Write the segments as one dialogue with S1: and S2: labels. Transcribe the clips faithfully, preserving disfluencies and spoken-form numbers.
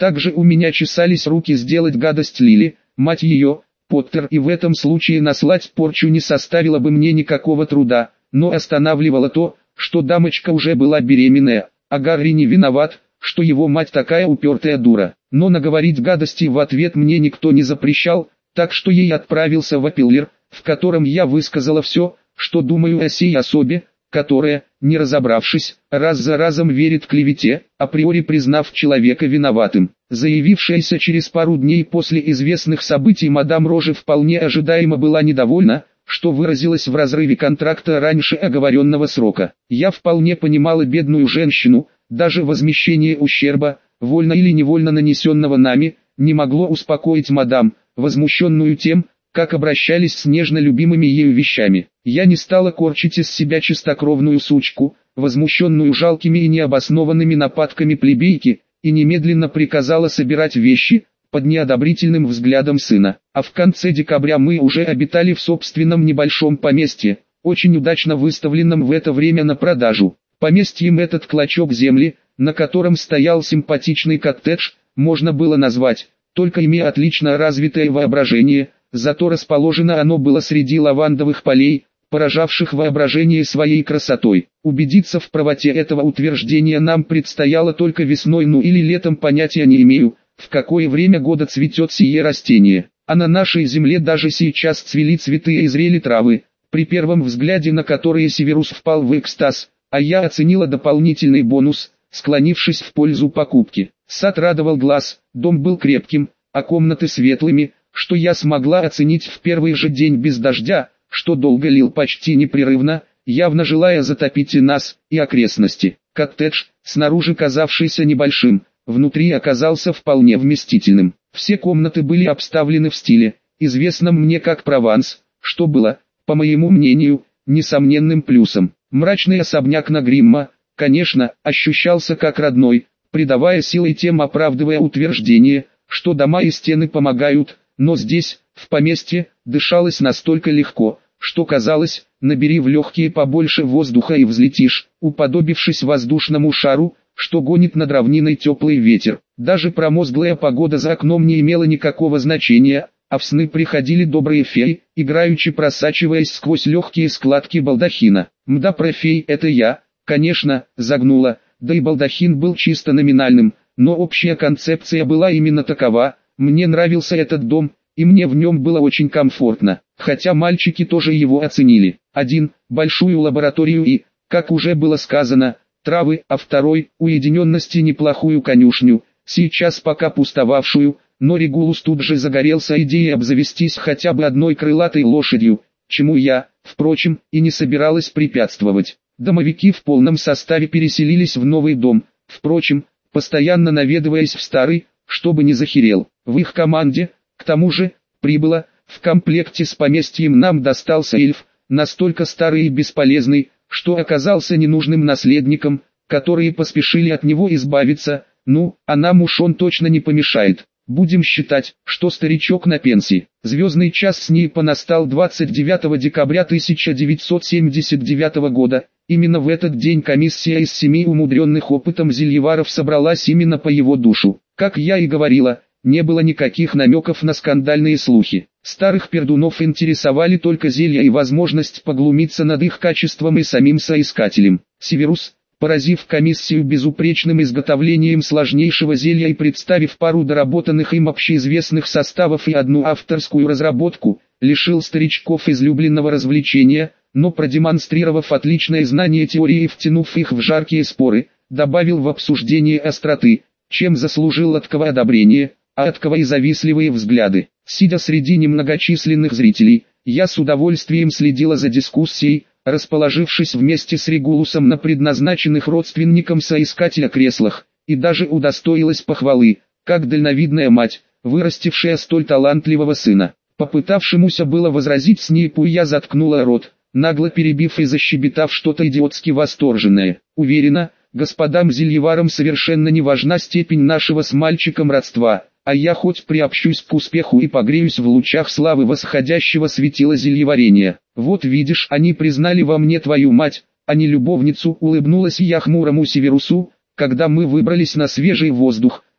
S1: Также у меня чесались руки сделать гадость Лили, мать ее, Поттер, и в этом случае наслать порчу не составило бы мне никакого труда, но останавливало то, что дамочка уже была беременная, а Гарри не виноват, что его мать такая упертая дура. Но наговорить гадости в ответ мне никто не запрещал, так что я отправился в Апиллер, в котором я высказала все, что думаю о сей особе, которая, не разобравшись, раз за разом верит клевете, априори признав человека виноватым. Заявившаяся через пару дней после известных событий мадам Роже вполне ожидаемо была недовольна, что выразилось в разрыве контракта раньше оговоренного срока. Я вполне понимала бедную женщину, даже возмещение ущерба, вольно или невольно нанесенного нами, не могло успокоить мадам, возмущенную тем, как обращались с нежно любимыми ею вещами. Я не стала корчить из себя чистокровную сучку, возмущенную жалкими и необоснованными нападками плебейки, и немедленно приказала собирать вещи, под неодобрительным взглядом сына. А в конце декабря мы уже обитали в собственном небольшом поместье, очень удачно выставленном в это время на продажу. Поместьем этот клочок земли, на котором стоял симпатичный коттедж, можно было назвать, только имея отлично развитое воображение, зато расположено оно было среди лавандовых полей, поражавших воображение своей красотой. Убедиться в правоте этого утверждения нам предстояло только весной, ну или летом, понятия не имею, в какое время года цветет сие растение. А на нашей земле даже сейчас цвели цветы и зрели травы, при первом взгляде на которые Северус впал в экстаз, а я оценила дополнительный бонус, склонившись в пользу покупки. Сад радовал глаз, дом был крепким, а комнаты светлыми, что я смогла оценить в первый же день без дождя, что долго лил почти непрерывно, явно желая затопить и нас, и окрестности. Коттедж, снаружи казавшийся небольшим, внутри оказался вполне вместительным. Все комнаты были обставлены в стиле, известном мне как Прованс, что было, по моему мнению, несомненным плюсом. Мрачный особняк на Гримма, конечно, ощущался как родной, придавая силы и тем оправдывая утверждение, что дома и стены помогают, но здесь, в поместье, дышалось настолько легко, что казалось, набери в легкие побольше воздуха и взлетишь, уподобившись воздушному шару, что гонит над равниной теплый ветер. Даже промозглая погода за окном не имела никакого значения, а в сны приходили добрые феи, играючи просачиваясь сквозь легкие складки балдахина. Мда, про фей это я, конечно, загнула, да и балдахин был чисто номинальным, но общая концепция была именно такова. Мне нравился этот дом, и мне в нем было очень комфортно, хотя мальчики тоже его оценили. Один – большую лабораторию и, как уже было сказано, травы, а второй – уединенности неплохую конюшню, сейчас пока пустовавшую, но Регулус тут же загорелся идеей обзавестись хотя бы одной крылатой лошадью, чему я, впрочем, и не собиралась препятствовать. Домовики в полном составе переселились в новый дом, впрочем, постоянно наведываясь в старый, чтобы не захерел. В их команде, к тому же, прибыло, в комплекте с поместьем нам достался эльф, настолько старый и бесполезный, что оказался ненужным наследником, которые поспешили от него избавиться, ну, а нам уж он точно не помешает. Будем считать, что старичок на пенсии. Звездный час с Снейпа настал двадцать девятого декабря тысяча девятьсот семьдесят девятого года. Именно в этот день комиссия из семи умудренных опытом зельеваров собралась именно по его душу. Как я и говорила, не было никаких намеков на скандальные слухи. Старых пердунов интересовали только зелья и возможность поглумиться над их качеством и самим соискателем. Северус, поразив комиссию безупречным изготовлением сложнейшего зелья и представив пару доработанных им общеизвестных составов и одну авторскую разработку, лишил старичков излюбленного развлечения, но продемонстрировав отличное знание теории и втянув их в жаркие споры, добавил в обсуждение остроты, чем заслужил Аткова одобрение, а Аткова и завистливые взгляды. Сидя среди немногочисленных зрителей, я с удовольствием следила за дискуссией, расположившись вместе с Регулусом на предназначенных родственникам соискателя креслах, и даже удостоилась похвалы, как дальновидная мать, вырастившая столь талантливого сына. Попытавшемуся было возразить Снейпу я заткнула рот, нагло перебив и защебетав что-то идиотски восторженное. Уверена, господам зельеварам совершенно не важна степень нашего с мальчиком родства, а я хоть приобщусь к успеху и погреюсь в лучах славы восходящего светила зельеварения. Вот видишь, они признали во мне твою мать, а не любовницу, улыбнулась я хмурому Северусу, когда мы выбрались на свежий воздух,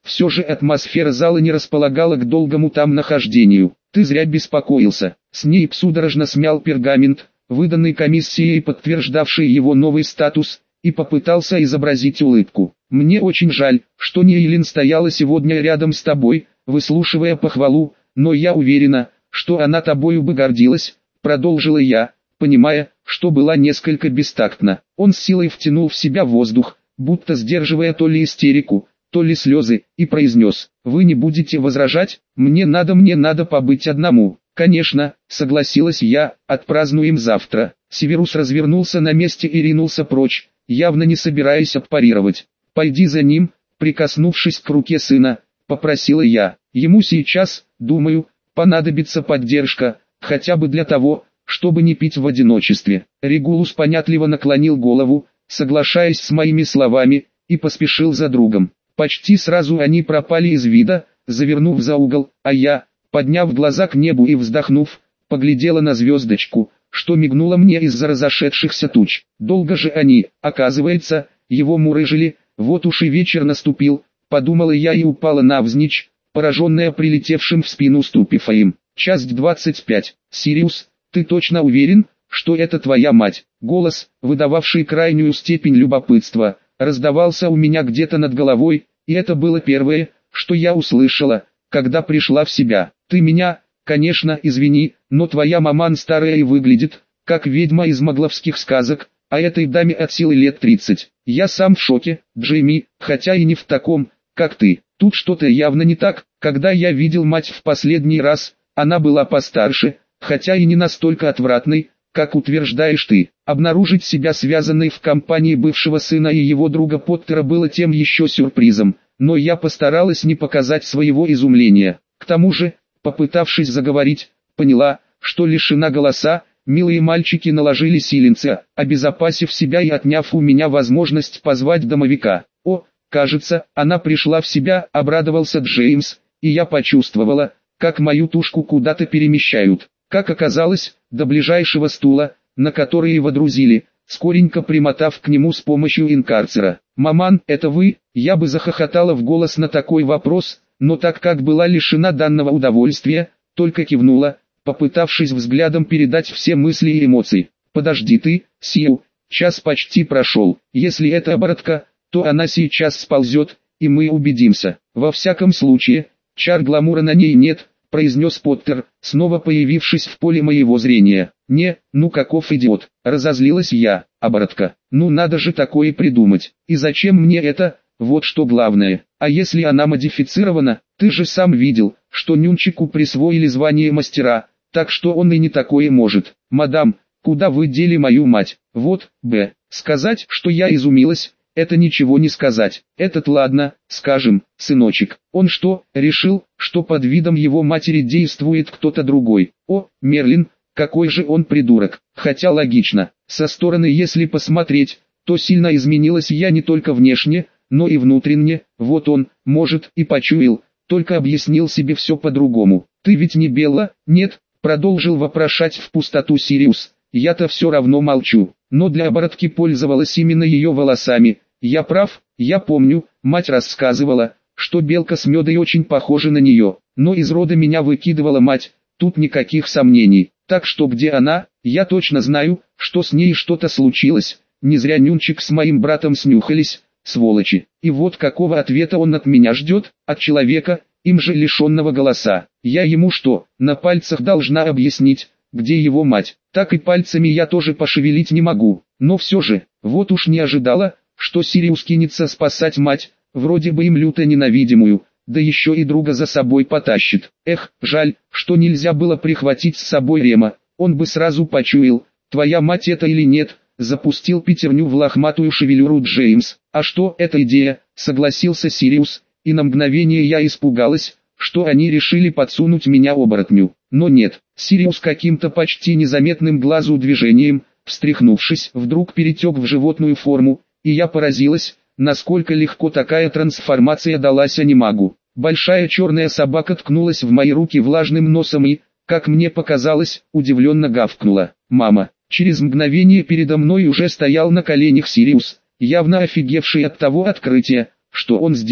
S1: все же атмосфера зала не располагала к долгому там нахождению. Ты зря беспокоился. Снейп судорожно смял пергамент, выданный комиссией, подтверждавший его новый статус, и попытался изобразить улыбку. «Мне очень жаль, что Нейлин стояла сегодня рядом с тобой, выслушивая похвалу, но я уверена, что она тобою бы гордилась», — продолжила я, понимая, что была несколько бестактна. Он с силой втянул в себя воздух, будто сдерживая то ли истерику, то ли слезы, и произнес: «Вы не будете возражать? Мне надо, мне надо побыть одному». «Конечно», — согласилась я, — «отпразднуем завтра». Северус развернулся на месте и ринулся прочь, явно не собираясь отпарировать. «Пойди за ним», — прикоснувшись к руке сына, попросила я. «Ему сейчас, думаю, понадобится поддержка, хотя бы для того, чтобы не пить в одиночестве». Регулус понятливо наклонил голову, соглашаясь с моими словами, и поспешил за другом. Почти сразу они пропали из вида, завернув за угол, а я, подняв глаза к небу и вздохнув, поглядела на звездочку, что мигнула мне из-за разошедшихся туч. Долго же они, оказывается, его мурыжили. Вот уж и вечер наступил, подумала я и упала навзничь, пораженная прилетевшим в спину ступифаем. Часть двадцать пять. «Сириус, ты точно уверен, что это твоя мать?» Голос, выдававший крайнюю степень любопытства, раздавался у меня где-то над головой, и это было первое, что я услышала, когда пришла в себя. «Ты меня, конечно, извини, но твоя маман старая и выглядит, как ведьма из могловских сказок, а этой даме от силы лет тридцать. Я сам в шоке, Джейми, хотя и не в таком, как ты. Тут что-то явно не так. Когда я видел мать в последний раз, она была постарше, хотя и не настолько отвратной, как утверждаешь ты». Обнаружить себя связанной в компании бывшего сына и его друга Поттера было тем еще сюрпризом, но я постаралась не показать своего изумления. К тому же, попытавшись заговорить, поняла, что лишена голоса. Милые мальчики наложили силенцы, обезопасив себя и отняв у меня возможность позвать домовика. «О, кажется, она пришла в себя», — обрадовался Джеймс, и я почувствовала, как мою тушку куда-то перемещают. Как оказалось, до ближайшего стула, на который его водрузили, скоренько примотав к нему с помощью инкарцера. «Маман, это вы?» Я бы захохотала в голос на такой вопрос, но так как была лишена данного удовольствия, только кивнула, попытавшись взглядом передать все мысли и эмоции. «Подожди ты, Сиу, час почти прошел. Если это оборотка, то она сейчас сползет, и мы убедимся. Во всяком случае, чар гламура на ней нет», — произнес Поттер, снова появившись в поле моего зрения. «Не, ну каков идиот», — разозлилась я. «Оборотка, ну надо же такое придумать. И зачем мне это? Вот что главное. А если она модифицирована? Ты же сам видел, что Нюнчику присвоили звание мастера, так что он и не такое может. Мадам, куда вы дели мою мать?» Вот, б. Сказать, что я изумилась, это ничего не сказать. Этот ладно, скажем, сыночек. Он что, решил, что под видом его матери действует кто-то другой? О, Мерлин, какой же он придурок. Хотя логично, со стороны если посмотреть, то сильно изменилась я не только внешне, но и внутренне. Вот он, может, и почуял, только объяснил себе все по-другому. «Ты ведь не Белла, нет?» Продолжил вопрошать в пустоту Сириус. «Я-то все равно молчу, но для оборотки пользовалась именно ее волосами. Я прав, я помню, мать рассказывала, что белка с медой очень похожа на нее, но из рода меня выкидывала мать, тут никаких сомнений. Так что где она? Я точно знаю, что с ней что-то случилось, не зря Нюнчик с моим братом снюхались, сволочи. И вот какого ответа он от меня ждет, от человека, им же лишенного голоса. Я ему что, на пальцах должна объяснить, где его мать? Так и пальцами я тоже пошевелить не могу. Но все же, вот уж не ожидала, что Сириус кинется спасать мать, вроде бы им люто ненавидимую, да еще и друга за собой потащит. Эх, жаль, что нельзя было прихватить с собой Рема, он бы сразу почуял, твоя мать это или нет. Запустил пятерню в лохматую шевелюру Джеймс. «А что, эта идея?» — согласился Сириус, и на мгновение я испугалась, что они решили подсунуть меня оборотню. Но нет, Сириус каким-то почти незаметным глазу движением, встряхнувшись, вдруг перетек в животную форму, и я поразилась, насколько легко такая трансформация далась анимагу. Большая черная собака ткнулась в мои руки влажным носом и, как мне показалось, удивленно гавкнула. «Мама!» Через мгновение передо мной уже стоял на коленях Сириус, явно офигевший от того открытия, что он сделал.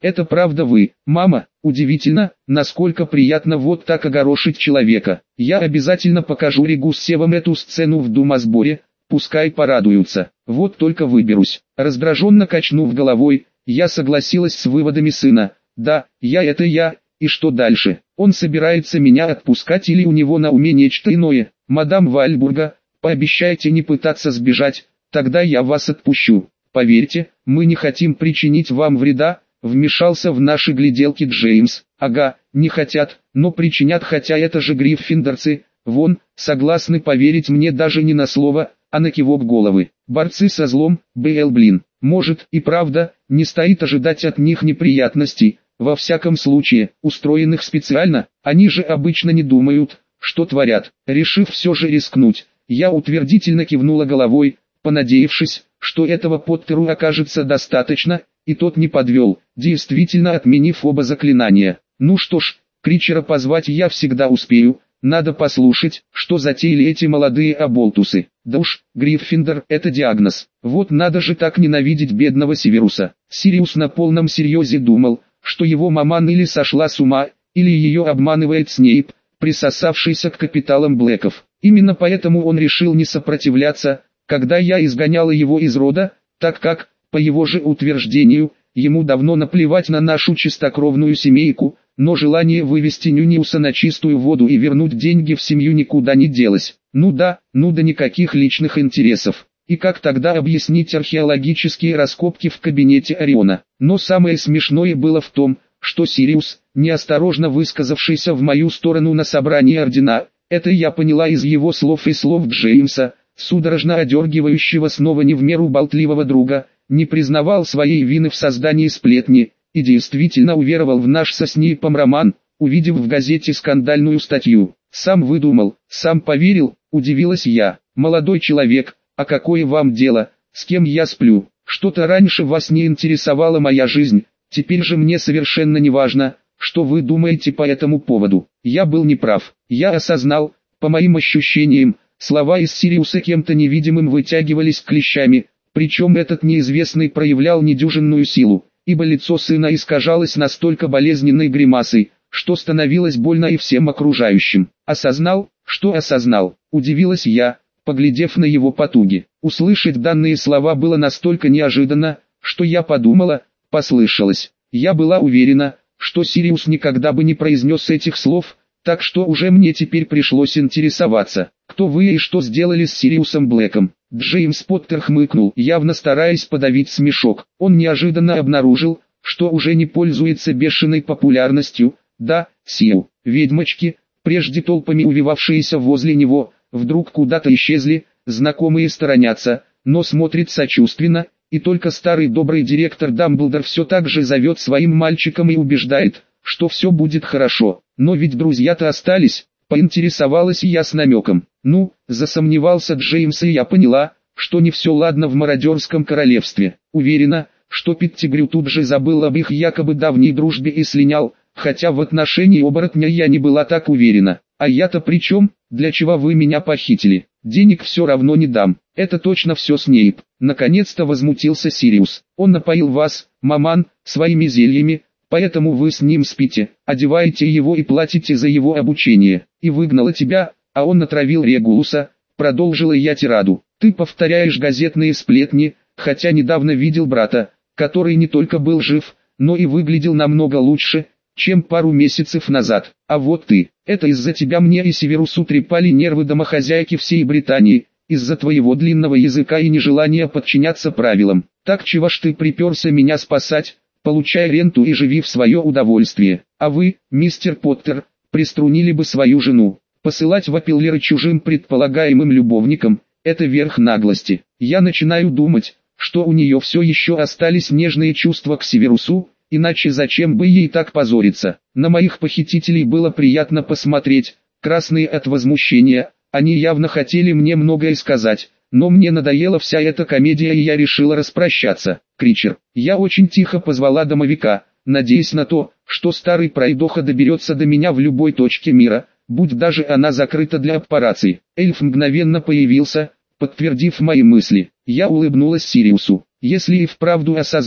S1: это правда вы, мама? Удивительно, насколько приятно вот так огорошить человека. Я обязательно покажу Регу с Севом эту сцену в думосборе, пускай порадуются. Вот только выберусь». Раздраженно качнув головой, я согласилась с выводами сына. «Да, я это я, и что дальше? Он собирается меня отпускать или у него на уме нечто иное? Мадам Вальбурга, пообещайте не пытаться сбежать, тогда я вас отпущу. Поверьте, мы не хотим причинить вам вреда», вмешался в наши гляделки Джеймс. «Ага, не хотят, но причинят, хотя это же гриффиндорцы, вон, согласны поверить мне даже не на слово, а на кивок головы. Борцы со злом, Б Л блин, может и правда, не стоит ожидать от них неприятностей, во всяком случае, устроенных специально, они же обычно не думают, что творят». Решив все же рискнуть, я утвердительно кивнула головой, понадеявшись, что этого Поттеру окажется достаточно, и тот не подвел, действительно отменив оба заклинания. Ну что ж, Кричера позвать я всегда успею, надо послушать, что затеяли эти молодые оболтусы. Да уж, Гриффиндор — это диагноз. Вот надо же так ненавидеть бедного Северуса. Сириус на полном серьезе думал, что его маман или сошла с ума, или ее обманывает Снейп, присосавшийся к капиталам Блэков. Именно поэтому он решил не сопротивляться, когда я изгоняла его из рода, так как, по его же утверждению, ему давно наплевать на нашу чистокровную семейку, но желание вывести Нюниуса на чистую воду и вернуть деньги в семью никуда не делось. Ну да, ну да никаких личных интересов. И как тогда объяснить археологические раскопки в кабинете Ориона? Но самое смешное было в том, что Сириус, неосторожно высказавшийся в мою сторону на собрании ордена, это я поняла из его слов и слов Джеймса, судорожно одергивающего снова не в меру болтливого друга, не признавал своей вины в создании сплетни, и действительно уверовал в наш со Снейпом роман, увидев в газете скандальную статью. «Сам выдумал, сам поверил», — удивилась я. «Молодой человек, а какое вам дело, с кем я сплю? Что-то раньше вас не интересовала моя жизнь, теперь же мне совершенно не важно, что вы думаете по этому поводу». Я был неправ. Я осознал, по моим ощущениям, слова из Сириуса кем-то невидимым вытягивались клещами, причем этот неизвестный проявлял недюжинную силу, ибо лицо сына искажалось настолько болезненной гримасой, что становилось больно и всем окружающим. «Осознал? Что осознал?» – удивилась я, поглядев на его потуги. Услышать данные слова было настолько неожиданно, что я подумала, послышалось. Я была уверена, что Сириус никогда бы не произнес этих слов, так что уже мне теперь пришлось интересоваться, кто вы и что сделали с Сириусом Блэком. Джеймс Поттер хмыкнул, явно стараясь подавить смешок. Он неожиданно обнаружил, что уже не пользуется бешеной популярностью. Да, Сиу, ведьмочки, прежде толпами увивавшиеся возле него, вдруг куда-то исчезли, знакомые сторонятся, но смотрит сочувственно, и только старый добрый директор Дамблдор все так же зовет своим мальчиком и убеждает, что все будет хорошо. Но ведь друзья-то остались, поинтересовалась я с намеком. Ну, засомневался Джеймс, и я поняла, что не все ладно в мародерском королевстве. Уверена, что Петтигрю тут же забыл об их якобы давней дружбе и слинял, хотя в отношении оборотня я не была так уверена. А я-то при чем? Для чего вы меня похитили? Денег все равно не дам. Это точно все Снейп. Наконец-то возмутился Сириус. Он напоил вас, маман, своими зельями, поэтому вы с ним спите, одеваете его и платите за его обучение. И выгнала тебя, а он натравил Регулуса, продолжила я тираду. Ты повторяешь газетные сплетни, хотя недавно видел брата, который не только был жив, но и выглядел намного лучше, чем пару месяцев назад. А вот ты, это из-за тебя мне и Северусу трепали нервы домохозяйки всей Британии, из-за твоего длинного языка и нежелания подчиняться правилам. Так чего ж ты приперся меня спасать, получай ренту и живи в свое удовольствие. А вы, мистер Поттер, приструнили бы свою жену. Посылать в Аппеллеры чужим предполагаемым любовникам – это верх наглости. Я начинаю думать, что у нее все еще остались нежные чувства к Северусу, иначе зачем бы ей так позориться. На моих похитителей было приятно посмотреть, красные от возмущения, они явно хотели мне многое сказать, но мне надоела вся эта комедия и я решила распрощаться. Кричер, я очень тихо позвала домовика, надеясь на то, что старый пройдоха доберется до меня в любой точке мира, будь даже она закрыта для аппарации. Эльф мгновенно появился, подтвердив мои мысли. Я улыбнулась Сириусу. Если и вправду осознал,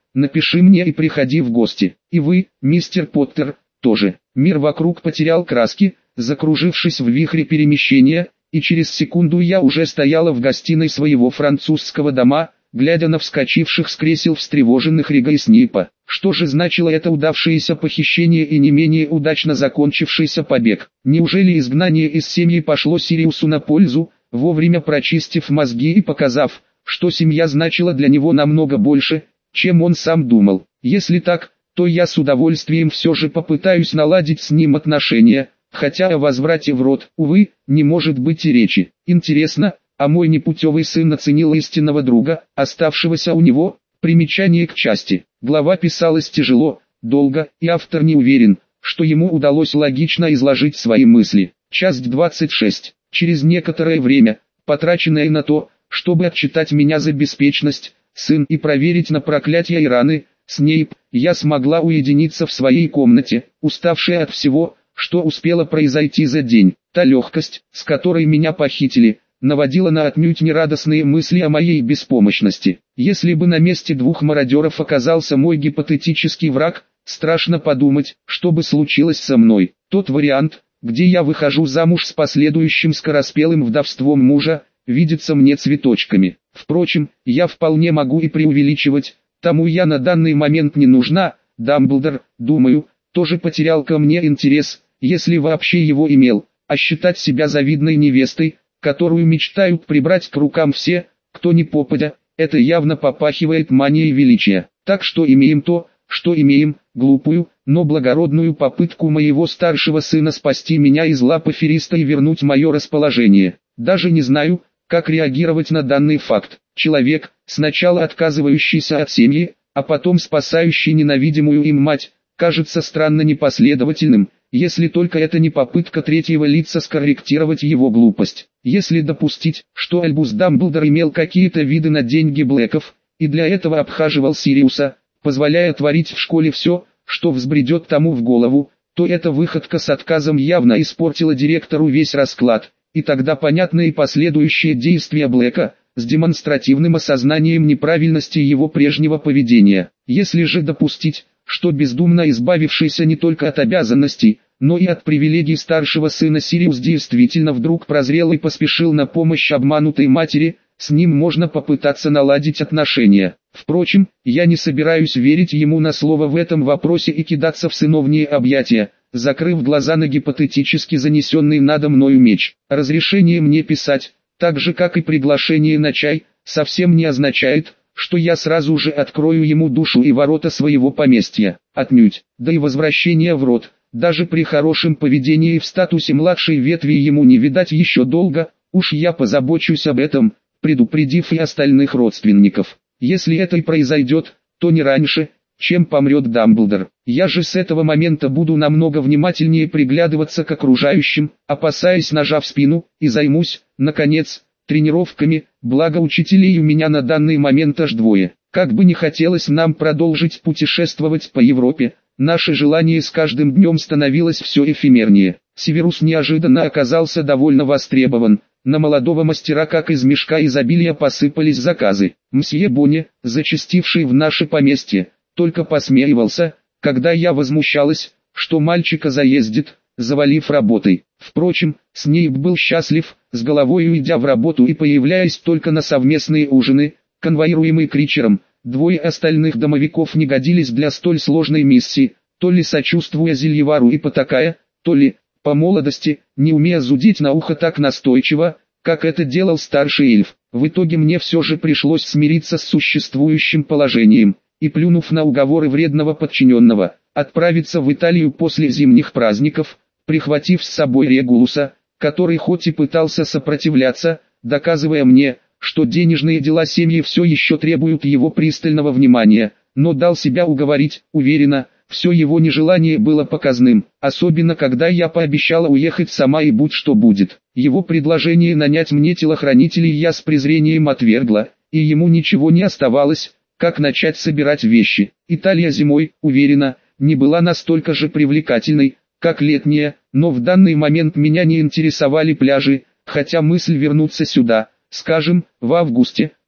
S1: напиши мне и приходи в гости. И вы, мистер Поттер, тоже. Мир вокруг потерял краски, закружившись в вихре перемещения, и через секунду я уже стояла в гостиной своего французского дома, глядя на вскочивших с кресел встревоженных Рига и Снейпа. Что же значило это удавшееся похищение и не менее удачно закончившийся побег? Неужели изгнание из семьи пошло Сириусу на пользу, вовремя прочистив мозги и показав, что семья значила для него намного больше, чем он сам думал? Если так, то я с удовольствием все же попытаюсь наладить с ним отношения, хотя о возврате в род, увы, не может быть и речи. Интересно, а мой непутевый сын оценил истинного друга, оставшегося у него? Примечание к части. Глава писалась тяжело, долго, и автор не уверен, что ему удалось логично изложить свои мысли. Часть двадцать шесть. Через некоторое время, потраченное на то, чтобы отчитать меня за беспечность, сын и проверить на проклятия и раны, Снейп, я смогла уединиться в своей комнате, уставшая от всего, что успело произойти за день. Та легкость, с которой меня похитили, наводила на отнюдь нерадостные мысли о моей беспомощности. Если бы на месте двух мародеров оказался мой гипотетический враг, страшно подумать, что бы случилось со мной. Тот вариант, где я выхожу замуж с последующим скороспелым вдовством мужа, видится мне цветочками. Впрочем, я вполне могу и преувеличивать, тому я на данный момент не нужна. Дамблдор, думаю, тоже потерял ко мне интерес, если вообще его имел, а считать себя завидной невестой, которую мечтают прибрать к рукам все, кто не попадя, это явно попахивает манией величия. Так что имеем то, что имеем, глупую, но благородную попытку моего старшего сына спасти меня из лап афериста и вернуть мое расположение. Даже не знаю, как реагировать на данный факт. Человек, сначала отказывающийся от семьи, а потом спасающий ненавидимую им мать, кажется странно непоследовательным, если только это не попытка третьего лица скорректировать его глупость. Если допустить, что Альбус Дамблдор имел какие-то виды на деньги Блэков, и для этого обхаживал Сириуса, позволяя творить в школе все, что взбредет тому в голову, то эта выходка с отказом явно испортила директору весь расклад, и тогда понятны и последующие действия Блэка, с демонстративным осознанием неправильности его прежнего поведения. Если же допустить, что бездумно избавившийся не только от обязанностей, но и от привилегий старшего сына Сириус действительно вдруг прозрел и поспешил на помощь обманутой матери, с ним можно попытаться наладить отношения. Впрочем, я не собираюсь верить ему на слово в этом вопросе и кидаться в сыновние объятия, закрыв глаза на гипотетически занесенный надо мною меч. Разрешение мне писать, так же как и приглашение на чай, совсем не означает, что я сразу же открою ему душу и ворота своего поместья. Отнюдь, да и возвращение в род, даже при хорошем поведении в статусе младшей ветви ему не видать еще долго, уж я позабочусь об этом, предупредив и остальных родственников. Если это и произойдет, то не раньше, чем помрет Дамблдор. Я же с этого момента буду намного внимательнее приглядываться к окружающим, опасаясь ножа в спину, и займусь, наконец, тренировками, благо учителей у меня на данный момент аж двое. Как бы не хотелось нам продолжить путешествовать по Европе, наше желание с каждым днем становилось все эфемернее. Северус неожиданно оказался довольно востребован. На молодого мастера как из мешка изобилия посыпались заказы. Мсье Бонни, зачастивший в наше поместье, только посмеивался, когда я возмущалась, что мальчика заездит, завалив работой. Впрочем, Снейп был счастлив, с головой уйдя в работу и появляясь только на совместные ужины, конвоируемый Кричером. Двое остальных домовиков не годились для столь сложной миссии, то ли сочувствуя Зельевару и потакая, то ли, по молодости, не умея зудить на ухо так настойчиво, как это делал старший эльф. В итоге мне все же пришлось смириться с существующим положением, и плюнув на уговоры вредного подчиненного, отправиться в Италию после зимних праздников, прихватив с собой Регулуса, который хоть и пытался сопротивляться, доказывая мне, что денежные дела семьи все еще требуют его пристального внимания, но дал себя уговорить, уверенно, все его нежелание было показным, особенно когда я пообещала уехать сама и будь что будет. Его предложение нанять мне телохранителей я с презрением отвергла, и ему ничего не оставалось, как начать собирать вещи. Италия зимой, уверена, не была настолько же привлекательной, как летняя, но в данный момент меня не интересовали пляжи, хотя мысль вернуться сюда, скажем, в августе,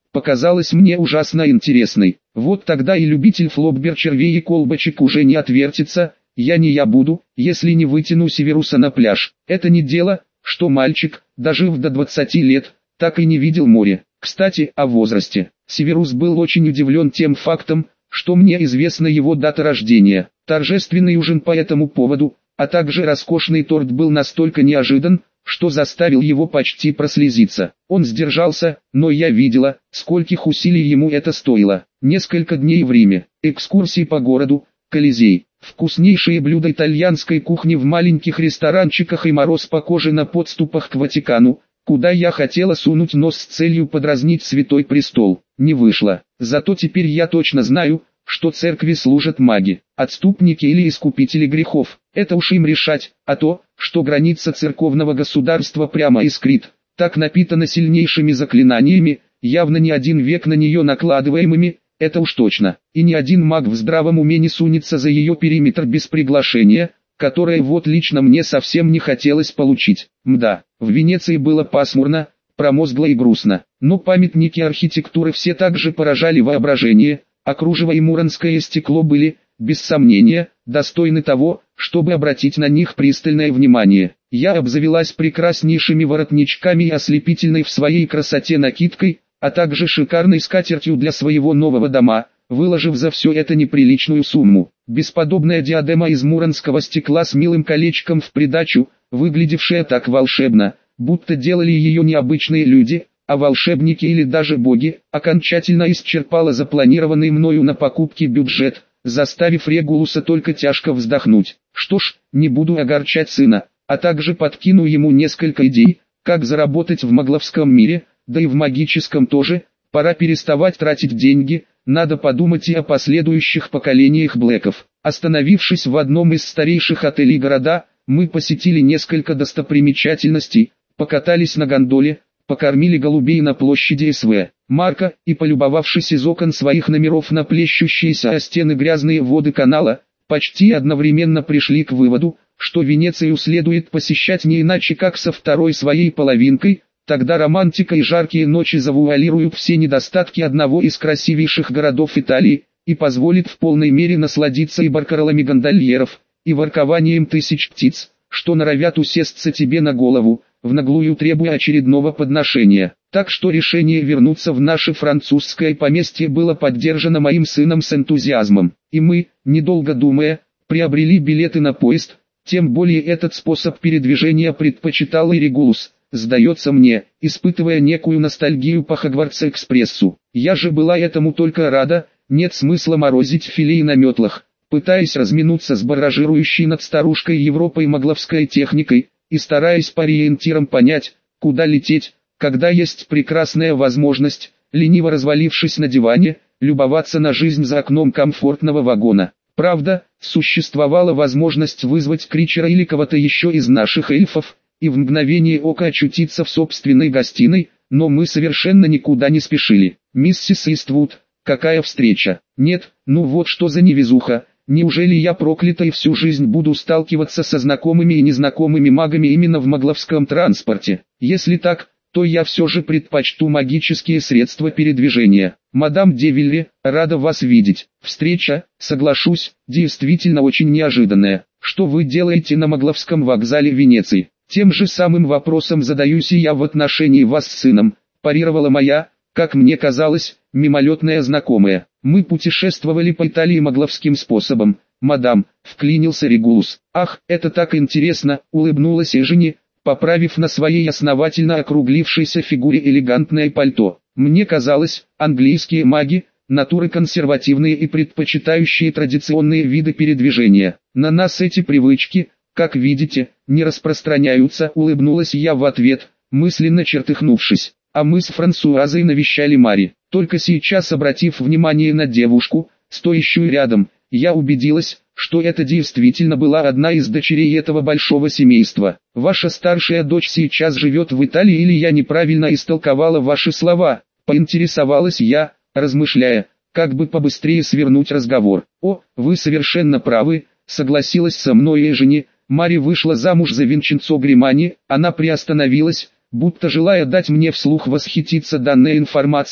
S1: показалась мне ужасно интересной. Вот тогда и любитель флоббер червей и колбочек уже не отвертится. Я не я буду, если не вытяну Северуса на пляж. Это не дело, что мальчик, дожив до двадцати лет, так и не видел море. Кстати, о возрасте. Северус был очень удивлен тем фактом, что мне известна его дата рождения. Торжественный ужин по этому поводу, а также роскошный торт был настолько неожидан, что заставил его почти прослезиться. Он сдержался, но я видела, скольких усилий ему это стоило. Несколько дней в Риме, экскурсии по городу, Колизей, вкуснейшие блюда итальянской кухни в маленьких ресторанчиках и мороз по коже на подступах к Ватикану, куда я хотела сунуть нос с целью подразнить Святой Престол. Не вышло. Зато теперь я точно знаю, что церкви служат маги, отступники или искупители грехов. Это уж им решать, а то, что граница церковного государства прямо искрит, так напитана сильнейшими заклинаниями, явно не один век на нее накладываемыми, это уж точно. И ни один маг в здравом уме не сунется за ее периметр без приглашения, которое вот лично мне совсем не хотелось получить. Мда, в Венеции было пасмурно, промозгло и грустно, но памятники архитектуры все так же поражали воображение, а кружево и муронское стекло были, без сомнения, достойны того, чтобы обратить на них пристальное внимание. Я обзавелась прекраснейшими воротничками и ослепительной в своей красоте накидкой, а также шикарной скатертью для своего нового дома, выложив за все это неприличную сумму. Бесподобная диадема из муронского стекла с милым колечком в придачу, выглядевшая так волшебно, будто делали ее не обычные люди, а волшебники или даже боги, окончательно исчерпала запланированный мною на покупки бюджет, заставив Регулуса только тяжко вздохнуть. Что ж, не буду огорчать сына, а также подкину ему несколько идей, как заработать в магловском мире, да и в магическом тоже. Пора переставать тратить деньги, надо подумать и о последующих поколениях Блэков. Остановившись в одном из старейших отелей города, мы посетили несколько достопримечательностей, покатались на гондоле, покормили голубей на площади СВ Марка и, полюбовавшись из окон своих номеров на плещущиеся о стены грязные воды канала, почти одновременно пришли к выводу, что Венецию следует посещать не иначе как со второй своей половинкой. Тогда романтика и жаркие ночи завуалируют все недостатки одного из красивейших городов Италии, и позволит в полной мере насладиться и баркаролами гондольеров, и воркованием тысяч птиц, что норовят усесться тебе на голову, в наглую требуя очередного подношения. Так что решение вернуться в наше французское поместье было поддержано моим сыном с энтузиазмом, и мы, недолго думая, приобрели билеты на поезд, тем более этот способ передвижения предпочитал и Регулус. Сдается мне, испытывая некую ностальгию по Хогвартс-экспрессу. Я же была этому только рада, нет смысла морозить филей на метлах, пытаясь разминуться с баражирующей над старушкой Европой магловской техникой, и стараясь по ориентирам понять, куда лететь, когда есть прекрасная возможность, лениво развалившись на диване, любоваться на жизнь за окном комфортного вагона. Правда, существовала возможность вызвать Кричера или кого-то еще из наших эльфов, и в мгновение ока очутиться в собственной гостиной, но мы совершенно никуда не спешили. Миссис Иствуд, какая встреча! Нет, ну вот что за невезуха, неужели я проклята и всю жизнь буду сталкиваться со знакомыми и незнакомыми магами именно в магловском транспорте? Если так, то я все же предпочту магические средства передвижения. Мадам де Вилле, рада вас видеть. Встреча, соглашусь, действительно очень неожиданная. Что вы делаете на Магловском вокзале Венеции? Тем же самым вопросом задаюсь и я в отношении вас с сыном, парировала моя, как мне казалось, мимолетная знакомая. Мы путешествовали по Италии магловским способом, мадам, вклинился Регулус. Ах, это так интересно, улыбнулась Эжени, поправив на своей основательно округлившейся фигуре элегантное пальто. Мне казалось, английские маги, натуры консервативные и предпочитающие традиционные виды передвижения. На нас эти привычки, как видите, не распространяются, улыбнулась я в ответ, мысленно чертыхнувшись. А мы с Франсуазой навещали Мари. Только сейчас, обратив внимание на девушку, стоящую рядом, я убедилась, что это действительно была одна из дочерей этого большого семейства. Ваша старшая дочь сейчас живет в Италии или я неправильно истолковала ваши слова? Поинтересовалась я, размышляя, как бы побыстрее свернуть разговор. О, вы совершенно правы, согласилась со мной Эжени. Мари вышла замуж за Винченцо Гримани, она приостановилась, будто желая дать мне вслух восхититься данной информацией,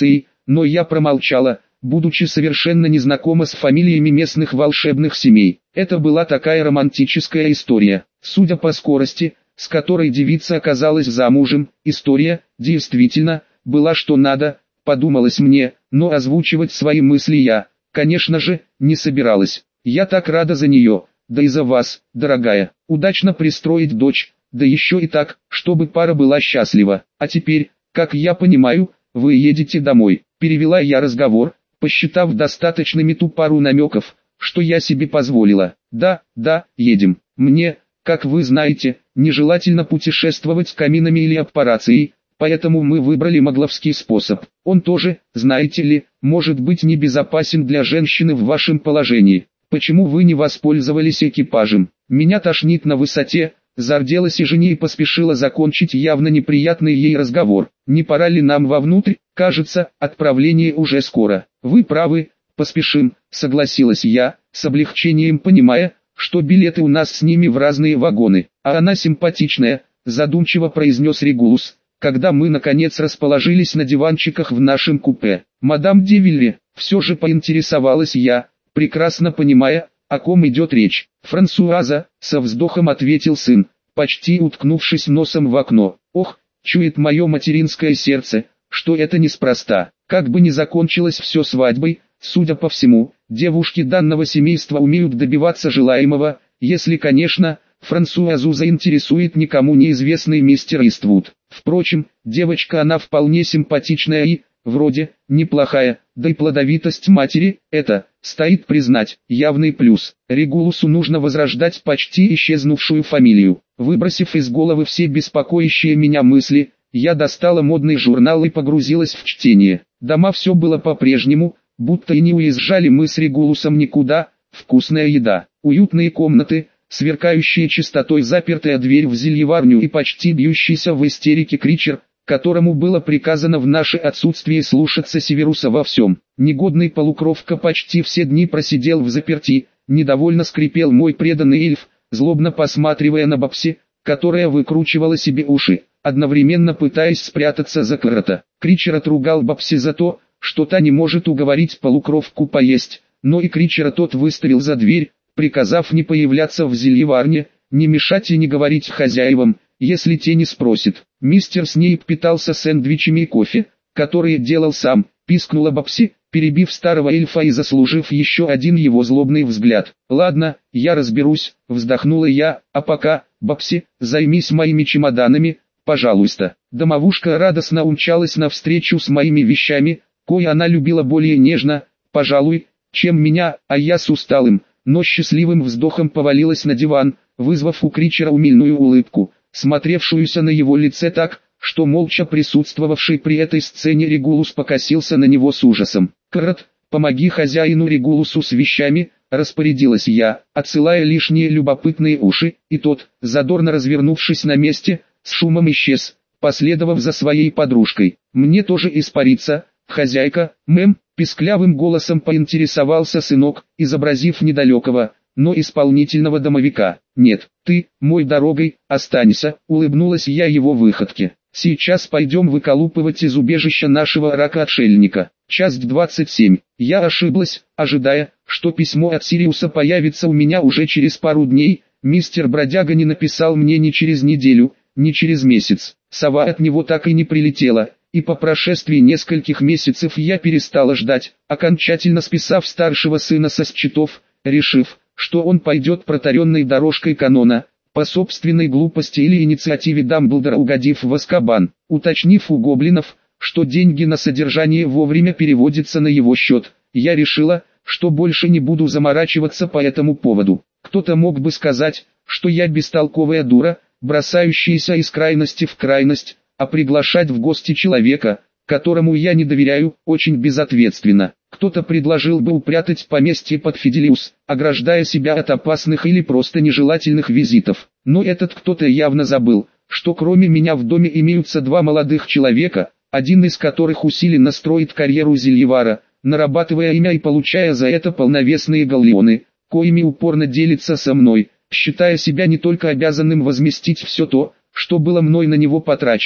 S1: но я промолчала, будучи совершенно незнакома с фамилиями местных волшебных семей. Это была такая романтическая история. Судя по скорости, с которой девица оказалась замужем, история, действительно, была что надо, подумалось мне, но озвучивать свои мысли я, конечно же, не собиралась. Я так рада за нее, да и за вас, дорогая. Удачно пристроить дочь, да еще и так, чтобы пара была счастлива. А теперь, как я понимаю, вы едете домой. Перевела я разговор, посчитав достаточными ту пару намеков, что я себе позволила. Да, да, едем. Мне, как вы знаете, нежелательно путешествовать каминами или аппарацией, поэтому мы выбрали могловский способ. Он тоже, знаете ли, может быть небезопасен для женщины в вашем положении. Почему вы не воспользовались экипажем? Меня тошнит на высоте. Зарделась и жене и поспешила закончить явно неприятный ей разговор. Не пора ли нам вовнутрь? Кажется, отправление уже скоро. Вы правы, поспешим, согласилась я, с облегчением понимая, что билеты у нас с ними в разные вагоны. А она симпатичная, задумчиво произнес Регулус, когда мы наконец расположились на диванчиках в нашем купе. Мадам де Вилье, все же поинтересовалась я, прекрасно понимая, о ком идет речь. Франсуаза, со вздохом ответил сын, почти уткнувшись носом в окно. Ох, чует мое материнское сердце, что это неспроста. Как бы ни закончилось все свадьбой, судя по всему, девушки данного семейства умеют добиваться желаемого, если, конечно, Франсуазу заинтересует никому неизвестный мистер Иствуд. Впрочем, девочка она вполне симпатичная и, вроде, неплохая, да и плодовитость матери, это, стоит признать, явный плюс. Регулусу нужно возрождать почти исчезнувшую фамилию. Выбросив из головы все беспокоящие меня мысли, я достала модный журнал и погрузилась в чтение. Дома все было по-прежнему, будто и не уезжали мы с Регулусом никуда. Вкусная еда, уютные комнаты, сверкающая чистотой запертая дверь в зельеварню и почти бьющийся в истерике Кричер, которому было приказано в наше отсутствие слушаться Северуса во всем. Негодный полукровка почти все дни просидел в заперти, недовольно скрипел мой преданный эльф, злобно посматривая на Бабси, которая выкручивала себе уши, одновременно пытаясь спрятаться за Крота. Кричер отругал Бабси за то, что та не может уговорить полукровку поесть, но и Кричера тот выставил за дверь, приказав не появляться в зельеварне, не мешать и не говорить хозяевам, если те не спросят. Мистер Снейп питался сэндвичами и кофе, которые делал сам, пискнула Бабси, перебив старого эльфа и заслужив еще один его злобный взгляд. «Ладно, я разберусь», вздохнула я, «а пока, Бабси, займись моими чемоданами, пожалуйста». Домовушка радостно умчалась навстречу с моими вещами, кое она любила более нежно, пожалуй, чем меня, а я с усталым, но счастливым вздохом повалилась на диван, вызвав у Кричера умильную улыбку, смотревшуюся на его лице так, что молча присутствовавший при этой сцене Регулус покосился на него с ужасом. «Крот, помоги хозяину Регулусу с вещами», распорядилась я, отсылая лишние любопытные уши, и тот, задорно развернувшись на месте, с шумом исчез, последовав за своей подружкой. «Мне тоже испариться, хозяйка, мэм», писклявым голосом поинтересовался сынок, изобразив недалекого, но исполнительного домовика. «Нет, ты, мой дорогой, останься», улыбнулась я его выходке. «Сейчас пойдем выколупывать из убежища нашего рака-отшельника». Часть двадцать семь. Я ошиблась, ожидая, что письмо от Сириуса появится у меня уже через пару дней. Мистер Бродяга не написал мне ни через неделю, ни через месяц. Сова от него так и не прилетела, и по прошествии нескольких месяцев я перестала ждать, окончательно списав старшего сына со счетов, решив, что он пойдет протаренной дорожкой канона, по собственной глупости или инициативе Дамблдора угодив в Азкабан, уточнив у гоблинов, что деньги на содержание вовремя переводятся на его счет. Я решила, что больше не буду заморачиваться по этому поводу. Кто-то мог бы сказать, что я бестолковая дура, бросающаяся из крайности в крайность, а приглашать в гости человека, которому я не доверяю, очень безответственно. Кто-то предложил бы упрятать поместье под Фиделиус, ограждая себя от опасных или просто нежелательных визитов. Но этот кто-то явно забыл, что кроме меня в доме имеются два молодых человека, один из которых усиленно строит карьеру зельевара, нарабатывая имя и получая за это полновесные галлеоны, коими упорно делится со мной, считая себя не только обязанным возместить все то, что было мной на него потрачено,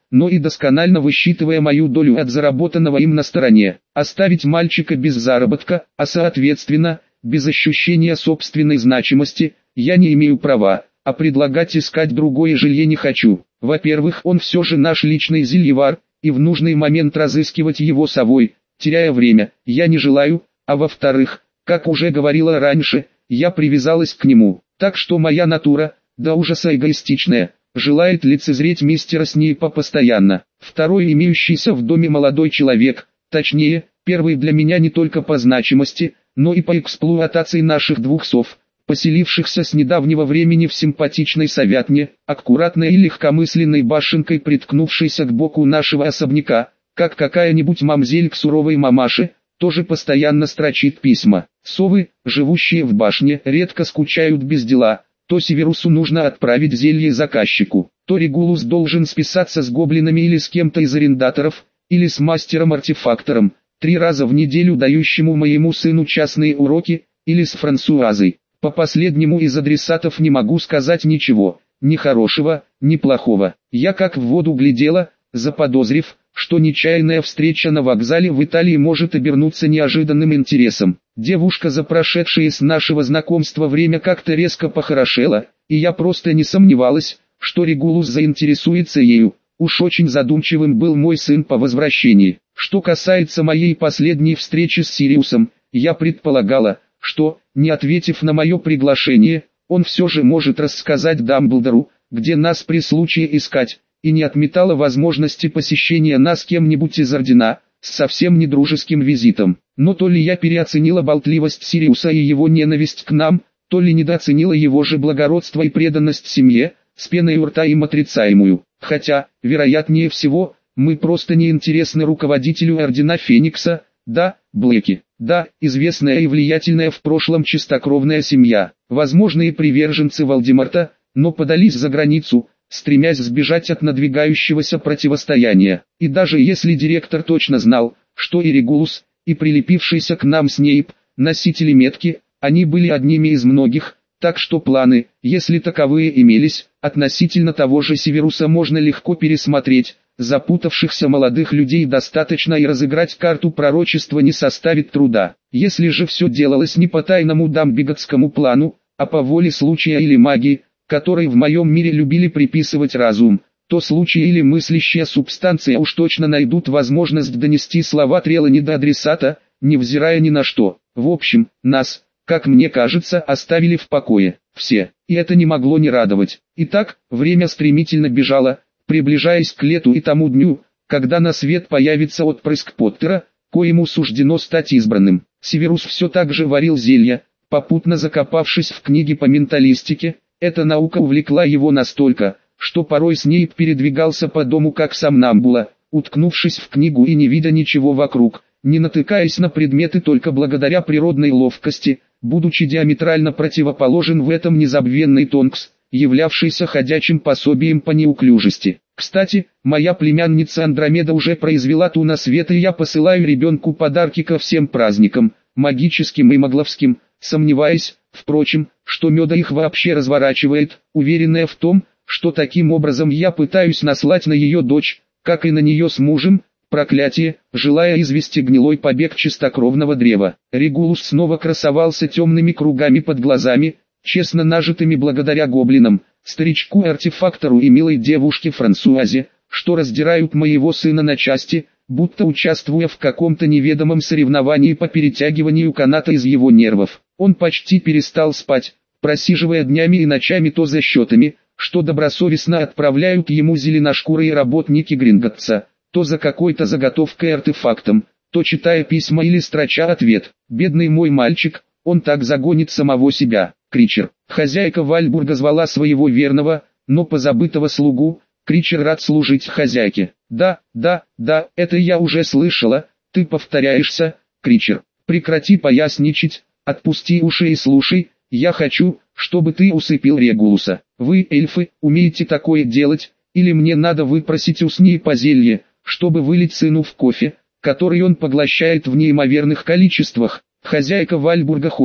S1: но и досконально высчитывая мою долю от заработанного им на стороне. Оставить мальчика без заработка, а соответственно, без ощущения собственной значимости, я не имею права, а предлагать искать другое жилье не хочу. Во-первых, он все же наш личный зельевар, и в нужный момент разыскивать его совой, теряя время, я не желаю, а во-вторых, как уже говорила раньше, я привязалась к нему, так что моя натура, до ужаса эгоистичная, желает лицезреть мистера Снейпа постоянно. Второй имеющийся в доме молодой человек, точнее, первый для меня не только по значимости, но и по эксплуатации наших двух сов, поселившихся с недавнего времени в симпатичной совятне, аккуратной и легкомысленной башенкой, приткнувшейся к боку нашего особняка, как какая-нибудь мамзель к суровой мамаше, тоже постоянно строчит письма. Совы, живущие в башне, редко скучают без дела. То Северусу нужно отправить зелье заказчику, то Регулус должен списаться с гоблинами или с кем-то из арендаторов, или с мастером-артефактором, три раза в неделю дающему моему сыну частные уроки, или с Франсуазой. По последнему из адресатов не могу сказать ничего, ни хорошего, ни плохого. Я как в воду глядела, заподозрив, что нечаянная встреча на вокзале в Италии может обернуться неожиданным интересом. Девушка за прошедшее с нашего знакомства время как-то резко похорошела, и я просто не сомневалась, что Регулус заинтересуется ею. Уж очень задумчивым был мой сын по возвращении. Что касается моей последней встречи с Сириусом, я предполагала, что, не ответив на мое приглашение, он все же может рассказать Дамблдору, где нас при случае искать, и не отметала возможности посещения нас кем-нибудь из Ордена, с совсем недружеским визитом. Но то ли я переоценила болтливость Сириуса и его ненависть к нам, то ли недооценила его же благородство и преданность семье, с пеной у рта им отрицаемую. Хотя, вероятнее всего, мы просто неинтересны руководителю Ордена Феникса, да, Блэки, да, известная и влиятельная в прошлом чистокровная семья, возможные приверженцы Волдеморта, но подались за границу, стремясь сбежать от надвигающегося противостояния. И даже если директор точно знал, что и Регулус, и прилепившийся к нам Снейп, носители метки, они были одними из многих, так что планы, если таковые имелись, относительно того же Северуса можно легко пересмотреть. Запутавшихся молодых людей достаточно и разыграть карту пророчества не составит труда. Если же все делалось не по тайному дамбиготскому плану, а по воле случая или магии, которой в моем мире любили приписывать разум, то случай или мыслящая субстанция уж точно найдут возможность донести слова Трелани до адресата, невзирая ни на что. В общем, нас, как мне кажется, оставили в покое, все, и это не могло не радовать. Итак, время стремительно бежало, приближаясь к лету и тому дню, когда на свет появится отпрыск Поттера, коему суждено стать избранным. Северус все так же варил зелья, попутно закопавшись в книги по менталистике. Эта наука увлекла его настолько, что порой Снейп передвигался по дому как сомнамбула, уткнувшись в книгу и не видя ничего вокруг, не натыкаясь на предметы только благодаря природной ловкости, будучи диаметрально противоположен в этом незабвенный Тонкс, являвшийся ходячим пособием по неуклюжести. Кстати, моя племянница Андромеда уже произвела ту на свет, и я посылаю ребенку подарки ко всем праздникам, магическим и магловским, сомневаясь, впрочем, что меда их вообще разворачивает, уверенная в том, что таким образом я пытаюсь наслать на ее дочь, как и на нее с мужем, проклятие, желая извести гнилой побег чистокровного древа. Регулус снова красовался темными кругами под глазами, честно нажитыми благодаря гоблинам, старичку-артефактору и милой девушке Франсуазе, что раздирают моего сына на части, будто участвуя в каком-то неведомом соревновании по перетягиванию каната из его нервов. Он почти перестал спать, просиживая днями и ночами то за счетами, что добросовестно отправляют ему зеленошкурые работники Гринготтса, то за какой-то заготовкой-артефактом, то читая письма или строча ответ. Бедный мой мальчик, он так загонит самого себя. Кричер. Хозяйка Вальбурга звала своего верного, но позабытого слугу. Кричер рад служить хозяйке. Да, да, да, это я уже слышала, ты повторяешься, Кричер. Прекрати поясничать, отпусти уши и слушай, я хочу, чтобы ты усыпил Регулуса. Вы, эльфы, умеете такое делать, или мне надо выпросить у Снейпа зелье, чтобы вылить сыну в кофе, который он поглощает в неимоверных количествах. Хозяйка Вальбурга хочет,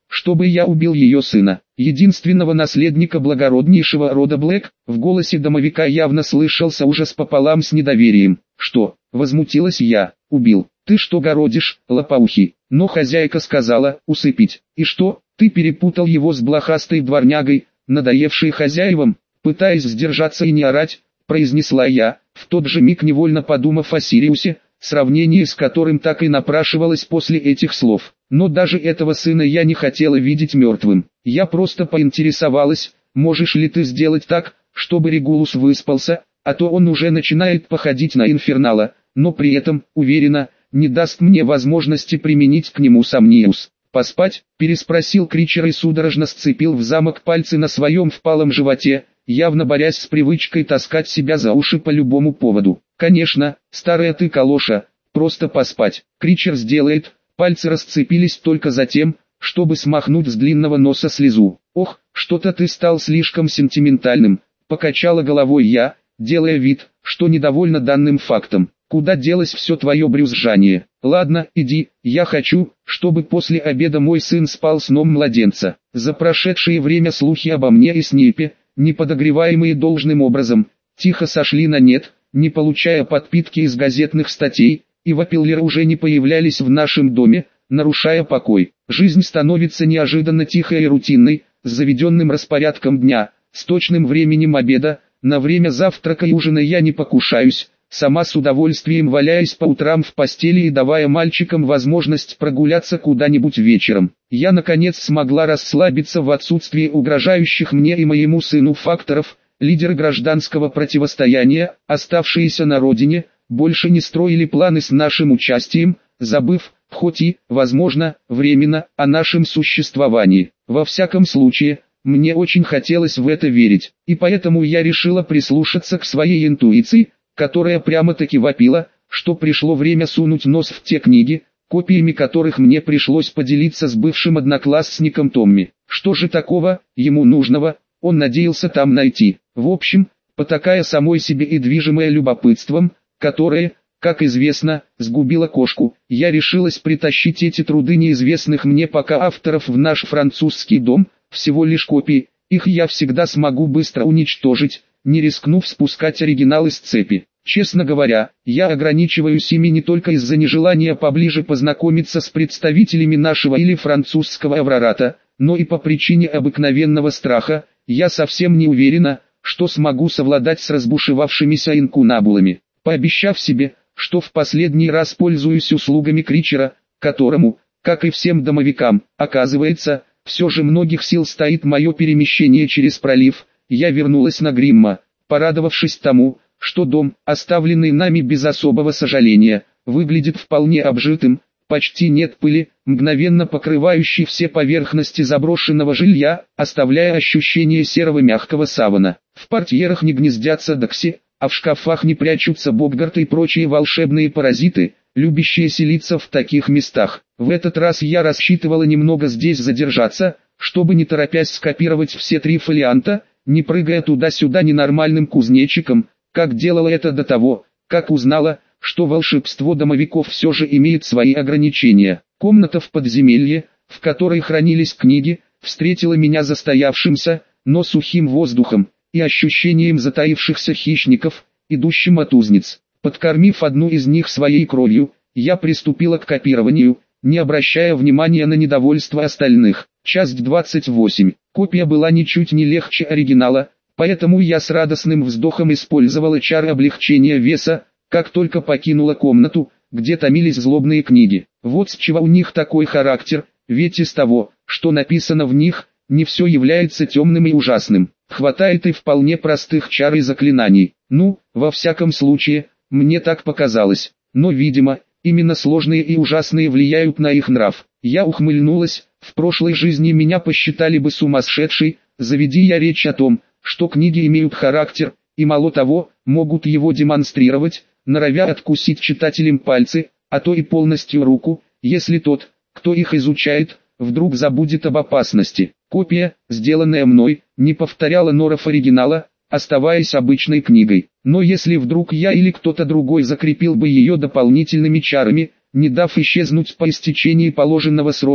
S1: чтобы я убил ее сына, единственного наследника благороднейшего рода Блэк. В голосе домовика явно слышался ужас пополам с недоверием. Что? Возмутилась я. Убил. Ты что городишь, лопоухий? Но хозяйка сказала, усыпить. И что, ты перепутал его с блохастой дворнягой, надоевшей хозяевам? Пытаясь сдержаться и не орать, произнесла я, в тот же миг невольно подумав о Сириусе, сравнение с которым так и напрашивалось после этих слов. Но даже этого сына я не хотела видеть мертвым. Я просто поинтересовалась, можешь ли ты сделать так, чтобы Регулус выспался, а то он уже начинает походить на инфернала, но при этом, уверена, не даст мне возможности применить к нему Сомниус. «Поспать?» – переспросил Кричер и судорожно сцепил в замок пальцы на своем впалом животе, явно борясь с привычкой таскать себя за уши по любому поводу. «Конечно, старая ты калоша, просто поспать». Кричер сделает, пальцы расцепились только за тем, чтобы смахнуть с длинного носа слезу. «Ох, что-то ты стал слишком сентиментальным», – покачала головой я, делая вид, что недовольна данным фактом. «Куда делось все твое брюзжание? Ладно, иди, я хочу, чтобы после обеда мой сын спал сном младенца». За прошедшее время слухи обо мне и Снейпе, не подогреваемые должным образом, тихо сошли на нет, не получая подпитки из газетных статей, и вопиллеры уже не появлялись в нашем доме, нарушая покой. Жизнь становится неожиданно тихой и рутинной, с заведенным распорядком дня, с точным временем обеда, на время завтрака и ужина я не покушаюсь, сама с удовольствием валяясь по утрам в постели и давая мальчикам возможность прогуляться куда-нибудь вечером. Я наконец смогла расслабиться в отсутствии угрожающих мне и моему сыну факторов. Лидеры гражданского противостояния, оставшиеся на родине, больше не строили планы с нашим участием, забыв, хоть и, возможно, временно, о нашем существовании. Во всяком случае, мне очень хотелось в это верить, и поэтому я решила прислушаться к своей интуиции, которая прямо-таки вопила, что пришло время сунуть нос в те книги, копиями которых мне пришлось поделиться с бывшим одноклассником Томми. Что же такого, ему нужного, он надеялся там найти? В общем, потакая самой себе и движимая любопытством, которое, как известно, сгубило кошку, я решилась притащить эти труды неизвестных мне пока авторов в наш французский дом, всего лишь копии, их я всегда смогу быстро уничтожить, не рискнув спускать оригиналы с цепи. Честно говоря, я ограничиваюсь ими не только из-за нежелания поближе познакомиться с представителями нашего или французского Аврората, но и по причине обыкновенного страха. Я совсем не уверена, что смогу совладать с разбушевавшимися инкунабулами. Пообещав себе, что в последний раз пользуюсь услугами Кричера, которому, как и всем домовикам, оказывается, все же многих сил стоит мое перемещение через пролив, я вернулась на Гримма, порадовавшись тому, что дом, оставленный нами без особого сожаления, выглядит вполне обжитым, почти нет пыли, мгновенно покрывающей все поверхности заброшенного жилья, оставляя ощущение серого мягкого савана. В портьерах не гнездятся дакси, а в шкафах не прячутся боггарты и прочие волшебные паразиты, любящие селиться в таких местах. В этот раз я рассчитывала немного здесь задержаться, чтобы не торопясь скопировать все три фолианта, не прыгая туда-сюда ненормальным кузнечиком, как делала это до того, как узнала, что волшебство домовиков все же имеет свои ограничения. Комната в подземелье, в которой хранились книги, встретила меня застоявшимся, но сухим воздухом и ощущением затаившихся хищников, идущим от узниц. Подкормив одну из них своей кровью, я приступила к копированию, не обращая внимания на недовольство остальных. Часть двадцать восемь. Копия была ничуть не легче оригинала, поэтому я с радостным вздохом использовала чары облегчения веса, как только покинула комнату, где томились злобные книги. Вот с чего у них такой характер, ведь из того, что написано в них, не все является темным и ужасным. Хватает и вполне простых чар и заклинаний. Ну, во всяком случае, мне так показалось. Но, видимо, именно сложные и ужасные влияют на их нрав. Я ухмыльнулась, в прошлой жизни меня посчитали бы сумасшедшей, заведи я речь о том, что книги имеют характер, и мало того, могут его демонстрировать, норовя откусить читателям пальцы, а то и полностью руку, если тот, кто их изучает, вдруг забудет об опасности. Копия, сделанная мной, не повторяла норов оригинала, оставаясь обычной книгой. Но если вдруг я или кто-то другой закрепил бы ее дополнительными чарами, не дав исчезнуть по истечении положенного срока,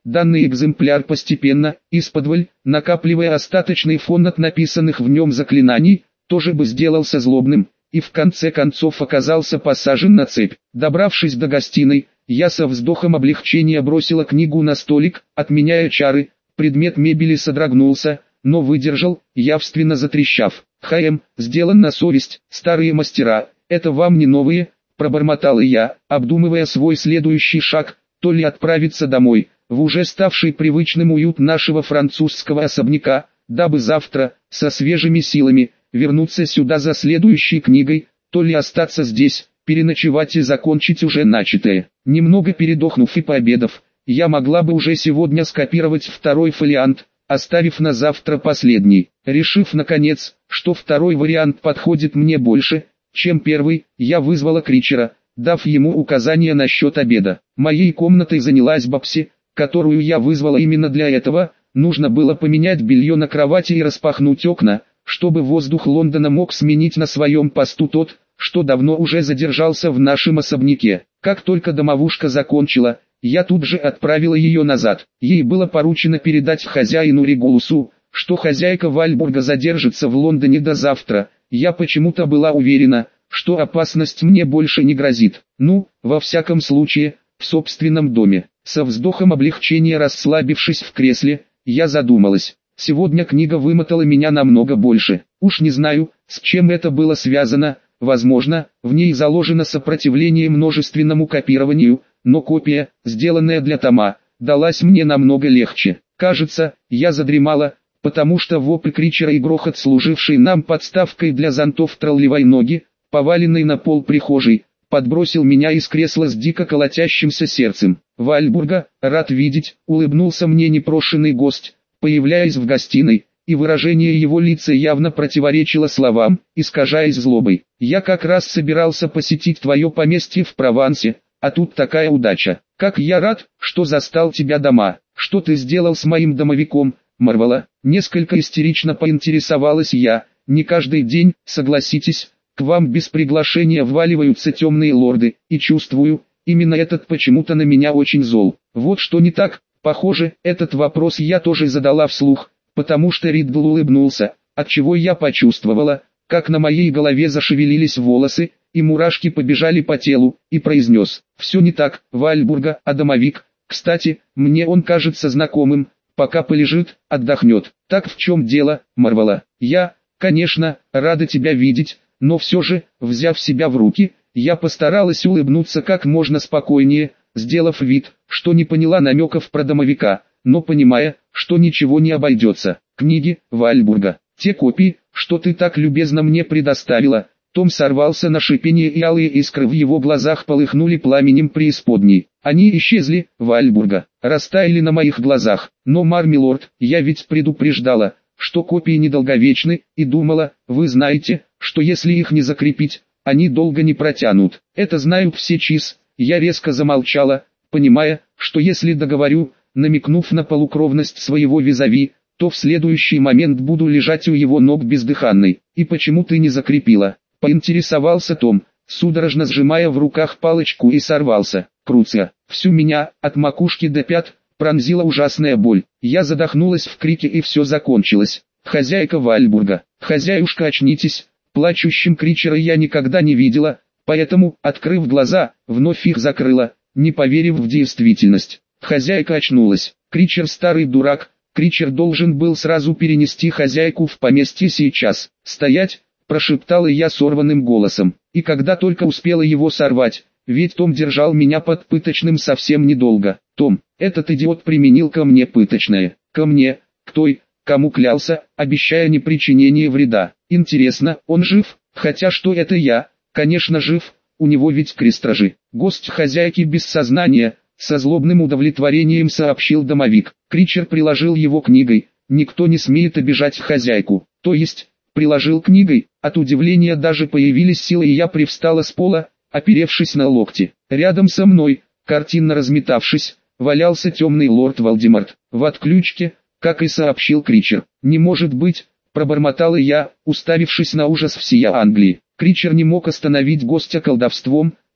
S1: данный экземпляр постепенно, исподволь, накапливая остаточный фон от написанных в нем заклинаний, тоже бы сделался злобным, и в конце концов оказался посажен на цепь. Добравшись до гостиной, я со вздохом облегчения бросила книгу на столик, отменяя чары, предмет мебели содрогнулся, но выдержал, явственно затрещав. «Ха-эм, сделан на совесть, старые мастера, это вам не новые», пробормотал я, обдумывая свой следующий шаг, то ли отправиться домой, в уже ставший привычным уют нашего французского особняка, дабы завтра, со свежими силами, вернуться сюда за следующей книгой, то ли остаться здесь, переночевать и закончить уже начатое. Немного передохнув и пообедав, я могла бы уже сегодня скопировать второй фолиант, оставив на завтра последний. Решив наконец, что второй вариант подходит мне больше, чем первый, я вызвала Кричера, дав ему указания насчет обеда. Моей комнатой занялась Бабси, которую я вызвала именно для этого. Нужно было поменять белье на кровати и распахнуть окна, чтобы воздух Лондона мог сменить на своем посту тот, что давно уже задержался в нашем особняке. Как только домовушка закончила, я тут же отправила ее назад. Ей было поручено передать хозяину Регулусу, что хозяйка Вальбурга задержится в Лондоне до завтра. Я почему-то была уверена, что опасность мне больше не грозит. Ну, во всяком случае, в собственном доме. Со вздохом облегчения расслабившись в кресле, я задумалась. Сегодня книга вымотала меня намного больше. Уж не знаю, с чем это было связано. Возможно, в ней заложено сопротивление множественному копированию, но копия, сделанная для тома, далась мне намного легче. Кажется, я задремала, потому что вопль Кричера и грохот, служивший нам подставкой для зонтов троллевой ноги, поваленной на пол прихожей, подбросил меня из кресла с дико колотящимся сердцем. «Вальбурга, рад видеть», — улыбнулся мне непрошенный гость, появляясь в гостиной, и выражение его лица явно противоречило словам, искажаясь злобой. «Я как раз собирался посетить твое поместье в Провансе, а тут такая удача. Как я рад, что застал тебя дома. Что ты сделал с моим домовиком, Марвела?» Несколько истерично поинтересовалась я. «Не каждый день, согласитесь, к вам без приглашения вваливаются темные лорды, и чувствую, именно этот почему-то на меня очень зол. Вот что не так». Похоже, этот вопрос я тоже задала вслух, потому что Риддл улыбнулся, отчего я почувствовала, как на моей голове зашевелились волосы, и мурашки побежали по телу, и произнес: «Все не так, Вальбурга, а домовик, кстати, мне он кажется знакомым, пока полежит, отдохнет». «Так в чем дело, Марвела?» «Я, конечно, рада тебя видеть, но все же, взяв себя в руки, я постаралась улыбнуться как можно спокойнее, сделав вид, что не поняла намеков про домовика, но понимая, что ничего не обойдется. Книги, Вальбурга, те копии, что ты так любезно мне предоставила». Том сорвался на шипение, и алые искры в его глазах полыхнули пламенем преисподней. «Они исчезли, Вальбурга, растаяли на моих глазах. Но, Мармилорд, я ведь предупреждала, что копии недолговечны, и думала, вы знаете, что если их не закрепить, они долго не протянут. Это знают все чиз». Я резко замолчала, понимая, что если договорю, намекнув на полукровность своего визави, то в следующий момент буду лежать у его ног бездыханной. «И почему ты не закрепила?» — поинтересовался Том, судорожно сжимая в руках палочку, и сорвался. «Круция!» Всю меня, от макушки до пят, пронзила ужасная боль. Я задохнулась в крике, и все закончилось. «Хозяйка Вальбурга, хозяюшка, очнитесь!» Плачущим Кричера я никогда не видела, поэтому, открыв глаза, вновь их закрыла, не поверив в действительность. Хозяйка очнулась. Кричер старый дурак. Кричер должен был сразу перенести хозяйку в поместье сейчас. «Стоять!» — прошептала я сорванным голосом. И когда только успела его сорвать, ведь Том держал меня под пыточным совсем недолго. «Том, этот идиот применил ко мне пыточное». «Ко мне? К той, кому клялся, обещая непричинение вреда. Интересно, он жив? Хотя что это я? Конечно жив, у него ведь крестражи». Гость хозяйки без сознания, со злобным удовлетворением сообщил домовик. Кричер приложил его книгой. «Никто не смеет обижать хозяйку». «То есть, приложил книгой?» От удивления даже появились силы, и я привстала с пола, оперевшись на локти. Рядом со мной, картинно разметавшись, валялся темный лорд Волдеморт, в отключке, как и сообщил Кричер. «Не может быть», — пробормотала я, уставившись на ужас всея Англии. Кричер не мог остановить гостя колдовством,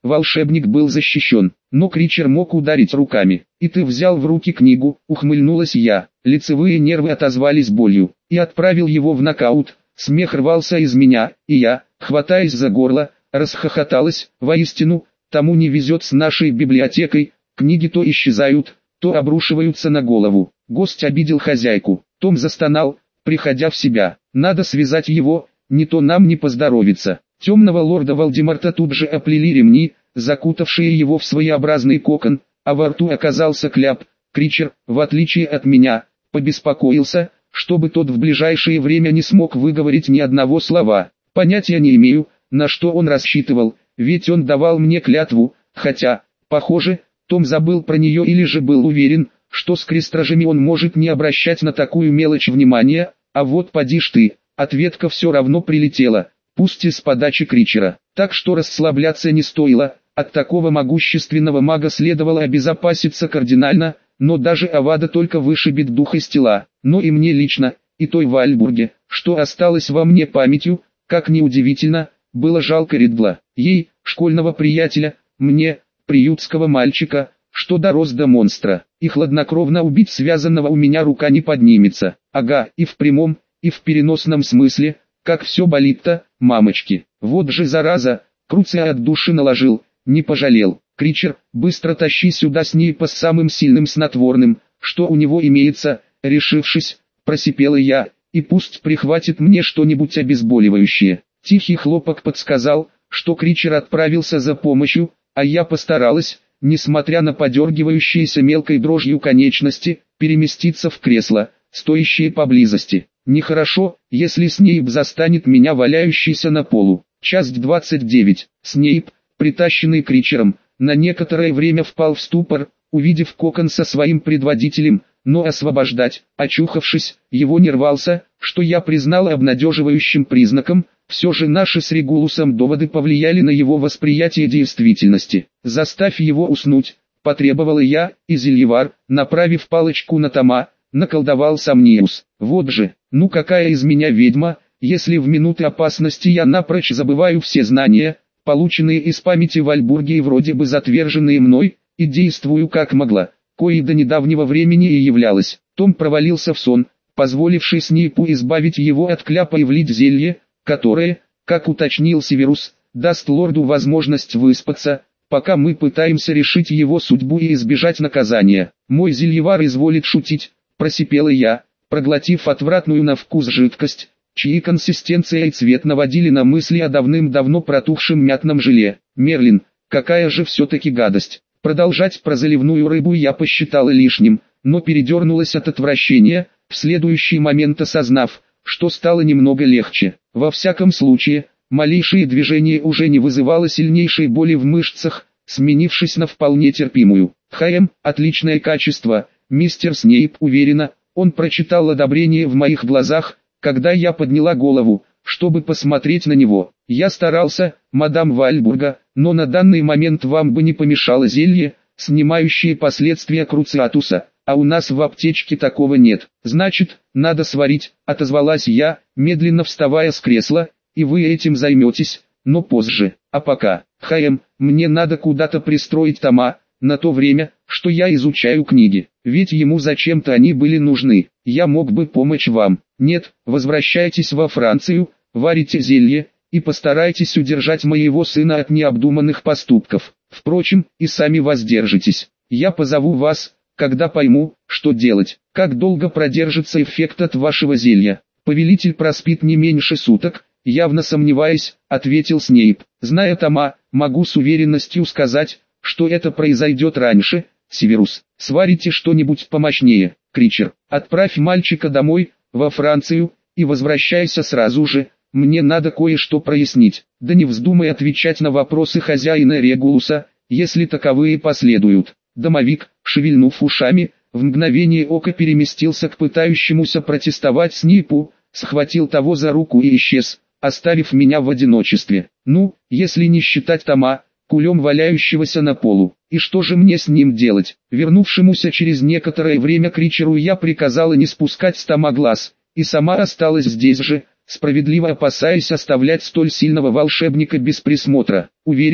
S1: волшебник был защищен, но Кричер мог ударить руками. «И ты взял в руки книгу», — ухмыльнулась я. Лицевые нервы отозвались болью, и отправил его в нокаут. Смех рвался из меня, и я, хватаясь за горло, расхохоталась. Воистину, тому не везет с нашей библиотекой, книги то исчезают, то обрушиваются на голову. Гость обидел хозяйку. Том застонал, приходя в себя. Надо связать его, не то нам не поздоровится. Темного лорда Волдеморта тут же оплели ремни, закутавшие его в своеобразный кокон, а во рту оказался кляп. Кричер, в отличие от меня, побеспокоился, чтобы тот в ближайшее время не смог выговорить ни одного слова. Понятия не имею, на что он рассчитывал, ведь он давал мне клятву, хотя, похоже, Том забыл про нее или же был уверен, что с крестражами он может не обращать на такую мелочь внимания, а вот поди ж ты, ответка все равно прилетела, пусть и с подачи Кричера. Так что расслабляться не стоило, от такого могущественного мага следовало обезопаситься кардинально, но даже Авада только вышибет дух из тела, но и мне лично, и той Вальбурге, что осталось во мне памятью, как ни удивительно, было жалко Ридла, ей, школьного приятеля, мне, приютского мальчика, что дорос до монстра, и хладнокровно убить связанного у меня рука не поднимется. Ага, и в прямом, и в переносном смысле, как все болит-то, мамочки. Вот же зараза, Круция от души наложил, не пожалел. Кричер, быстро тащи сюда Снейпа с самым сильным снотворным, что у него имеется, решившись, просипела я, и пусть прихватит мне что-нибудь обезболивающее. Тихий хлопок подсказал, что Кричер отправился за помощью, а я постаралась, несмотря на подергивающиеся мелкой дрожью конечности, переместиться в кресло, стоящее поблизости. Нехорошо, если Снейп застанет меня валяющейся на полу. Часть двадцать девять. Снейп, притащенный Кричером, на некоторое время впал в ступор, увидев кокон со своим предводителем, но освобождать, очухавшись, его не рвался, что я признала обнадеживающим признаком. Все же наши с Регулусом доводы повлияли на его восприятие действительности. «Заставь его уснуть», — потребовала я, и Зельевар, направив палочку на Тома, наколдовал Сомниус. Вот же, ну какая из меня ведьма, если в минуты опасности я напрочь забываю все знания, полученные из памяти Вальбурги и вроде бы затверженные мной, и действую как могла, коей до недавнего времени и являлась. Том провалился в сон, позволивший Снейпу избавить его от кляпа и влить зелье, которое, как уточнил Северус, даст лорду возможность выспаться, пока мы пытаемся решить его судьбу и избежать наказания. «Мой Зельевар изволит шутить», — просипела я, проглотив отвратную на вкус жидкость, чьи консистенция и цвет наводили на мысли о давным-давно протухшем мятном желе. «Мерлин, какая же все-таки гадость!» Продолжать про заливную рыбу я посчитала лишним, но передернулась от отвращения, в следующий момент осознав, что стало немного легче. Во всяком случае, малейшее движение уже не вызывало сильнейшей боли в мышцах, сменившись на вполне терпимую. «Хэм, отличное качество, мистер Снейп», уверенно, он прочитал одобрение в моих глазах, когда я подняла голову, чтобы посмотреть на него. «Я старался, мадам Вальбурга, но на данный момент вам бы не помешало зелье, снимающее последствия Круциатуса, а у нас в аптечке такого нет». «Значит, надо сварить», — отозвалась я, медленно вставая с кресла, «и вы этим займетесь, но позже. А пока, Хэм, мне надо куда-то пристроить Тома, на то время, что я изучаю книги, ведь ему зачем-то они были нужны. Я мог бы помочь вам. Нет, возвращайтесь во Францию, варите зелье, и постарайтесь удержать моего сына от необдуманных поступков. Впрочем, и сами воздержитесь. Я позову вас, когда пойму, что делать. Как долго продержится эффект от вашего зелья?» «Повелитель проспит не меньше суток», явно сомневаясь, ответил Снейп. «Зная Тома, могу с уверенностью сказать, что это произойдет раньше. Северус, сварите что-нибудь помощнее. Кричер, отправь мальчика домой, во Францию, и возвращайся сразу же, мне надо кое-что прояснить». «Да не вздумай отвечать на вопросы хозяина Регулуса, если таковые последуют». Домовик, шевельнув ушами, в мгновение ока переместился к пытающемуся протестовать Снейпу, схватил того за руку и исчез, оставив меня в одиночестве. Ну, если не считать Тома, кулем валяющегося на полу. И что же мне с ним делать? Вернувшемуся через некоторое время Кричеру я приказала не спускать с Тома глаз, и сама осталась здесь же, справедливо опасаясь оставлять столь сильного волшебника без присмотра. Уверена,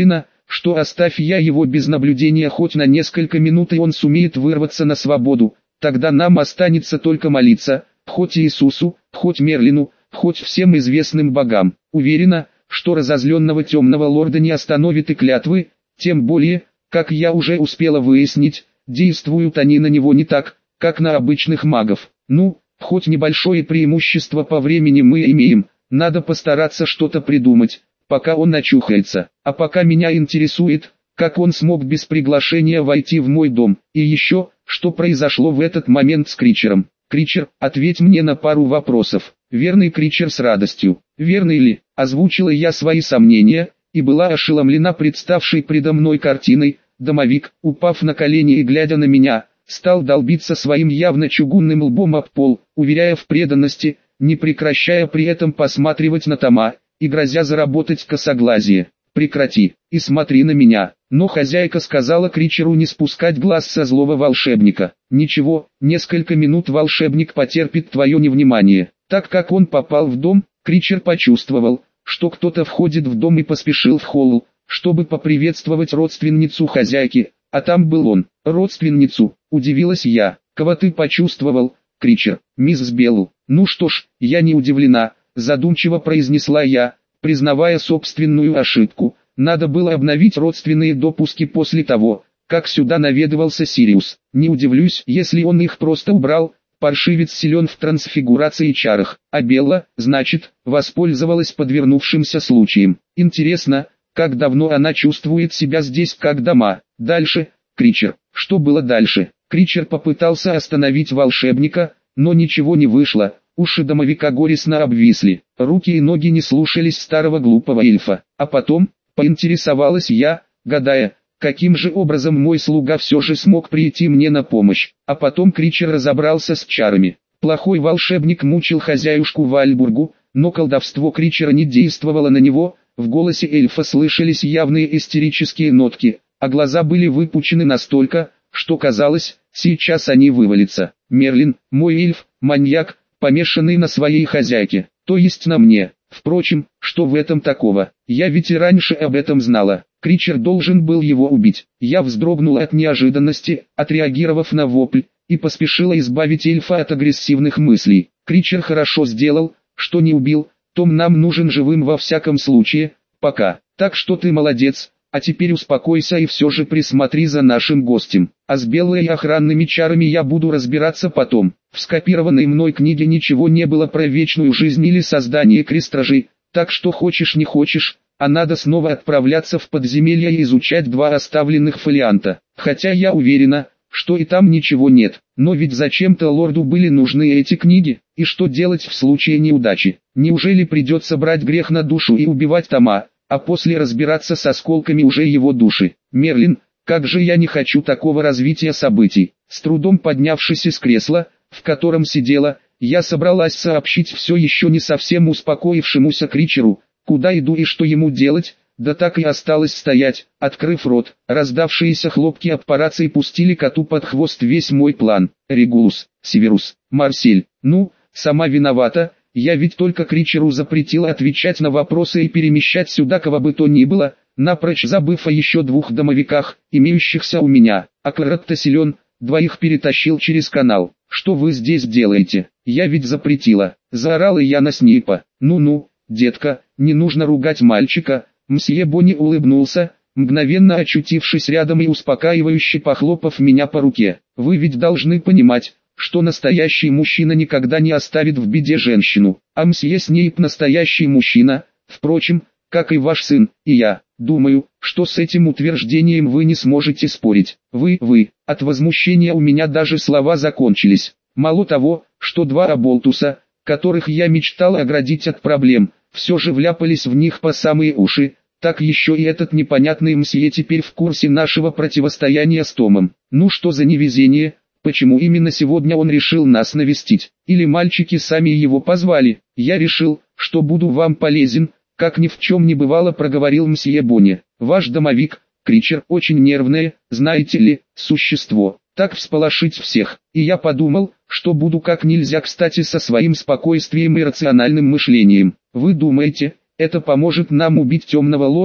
S1: что оставь я его без наблюдения хоть на несколько минут и он сумеет вырваться на свободу, тогда нам останется только молиться, хоть Иисусу, хоть Мерлину, хоть всем известным богам. Уверена, что разозленного темного лорда не остановит и клятвы, тем более, как я уже успела выяснить, действуют они на него не так, как на обычных магов. Ну, хоть небольшое преимущество по времени мы имеем, надо постараться что-то придумать, пока он очухается. А пока меня интересует, как он смог без приглашения войти в мой дом, и еще, что произошло в этот момент с Кричером. Кричер, ответь мне на пару вопросов. Верный Кричер с радостью. Верный ли? Озвучила я свои сомнения, и была ошеломлена представшей предо мной картиной. Домовик, упав на колени и глядя на меня, стал долбиться своим явно чугунным лбом об пол, уверяя в преданности, не прекращая при этом посматривать на Тома, и грозя заработать косоглазие. Прекрати, и смотри на меня. Но хозяйка сказала Кричеру не спускать глаз со злого волшебника. Ничего, несколько минут волшебник потерпит твое невнимание. Так как он попал в дом, Кричер почувствовал, что кто-то входит в дом и поспешил в холл, чтобы поприветствовать родственницу хозяйки, а там был он. Родственницу, удивилась я. Кого ты почувствовал, Кричер? Мисс Беллу. Ну что ж, я не удивлена, задумчиво произнесла я, признавая собственную ошибку. Надо было обновить родственные допуски после того, как сюда наведывался Сириус. Не удивлюсь, если он их просто убрал. Паршивец силен в трансфигурации и чарах, а Белла, значит, воспользовалась подвернувшимся случаем. Интересно, как давно она чувствует себя здесь как дома. Дальше, Кричер. Что было дальше? Кричер попытался остановить волшебника, но ничего не вышло. Уши домовика горестно обвисли, руки и ноги не слушались старого глупого эльфа. А потом, поинтересовалась я, гадая, каким же образом мой слуга все же смог прийти мне на помощь. А потом Кричер разобрался с чарами. Плохой волшебник мучил хозяюшку Вальбургу, но колдовство Кричера не действовало на него, в голосе эльфа слышались явные истерические нотки, а глаза были выпучены настолько, что казалось, сейчас они вывалятся. Мерлин, мой эльф, маньяк, помешанный на своей хозяйке, то есть на мне. Впрочем, что в этом такого? Я ведь и раньше об этом знала. Кричер должен был его убить. Я вздрогнула от неожиданности, отреагировав на вопль, и поспешила избавить эльфа от агрессивных мыслей. Кричер хорошо сделал, что не убил, Том нам нужен живым во всяком случае, пока. Так что ты молодец, а теперь успокойся и все же присмотри за нашим гостем. А с Беллой и охранными чарами я буду разбираться потом. В скопированной мной книге ничего не было про вечную жизнь или создание крестражей, так что хочешь не хочешь, а надо снова отправляться в подземелье и изучать два оставленных фолианта. Хотя я уверена, что и там ничего нет. Но ведь зачем-то лорду были нужны эти книги, и что делать в случае неудачи? Неужели придется брать грех на душу и убивать Тома, а после разбираться с осколками уже его души? Мерлин, как же я не хочу такого развития событий. С трудом поднявшись из кресла, в котором сидела, я собралась сообщить все еще не совсем успокоившемуся Кричеру, куда иду и что ему делать, да так и осталось стоять, открыв рот. Раздавшиеся хлопки об по рации пустили коту под хвост весь мой план. Регулус, Северус, Марсель, ну, сама виновата, я ведь только Кричеру запретила отвечать на вопросы и перемещать сюда кого бы то ни было, напрочь забыв о еще двух домовиках, имеющихся у меня. А Клэротта силен, двоих перетащил через канал. Что вы здесь делаете? Я ведь запретила. Заорала я на Снейпа. Ну-ну, детка, не нужно ругать мальчика. Мсье Бонни улыбнулся, мгновенно очутившись рядом и успокаивающе похлопав меня по руке. Вы ведь должны понимать, что настоящий мужчина никогда не оставит в беде женщину. А мсье Снейп настоящий мужчина, впрочем, как и ваш сын, и я. Думаю, что с этим утверждением вы не сможете спорить. Вы, вы, от возмущения у меня даже слова закончились. Мало того, что два оболтуса, которых я мечтал оградить от проблем, все же вляпались в них по самые уши, так еще и этот непонятный мсье теперь в курсе нашего противостояния с Томом. Ну что за невезение, почему именно сегодня он решил нас навестить? Или мальчики сами его позвали? Я решил, что буду вам полезен, как ни в чем не бывало, проговорил мсье Бонни. Ваш домовик, Кричер, очень нервное, знаете ли, существо. Так всполошить всех. И я подумал, что буду как нельзя кстати со своим спокойствием и рациональным мышлением. Вы думаете, это поможет нам убить темного лорда?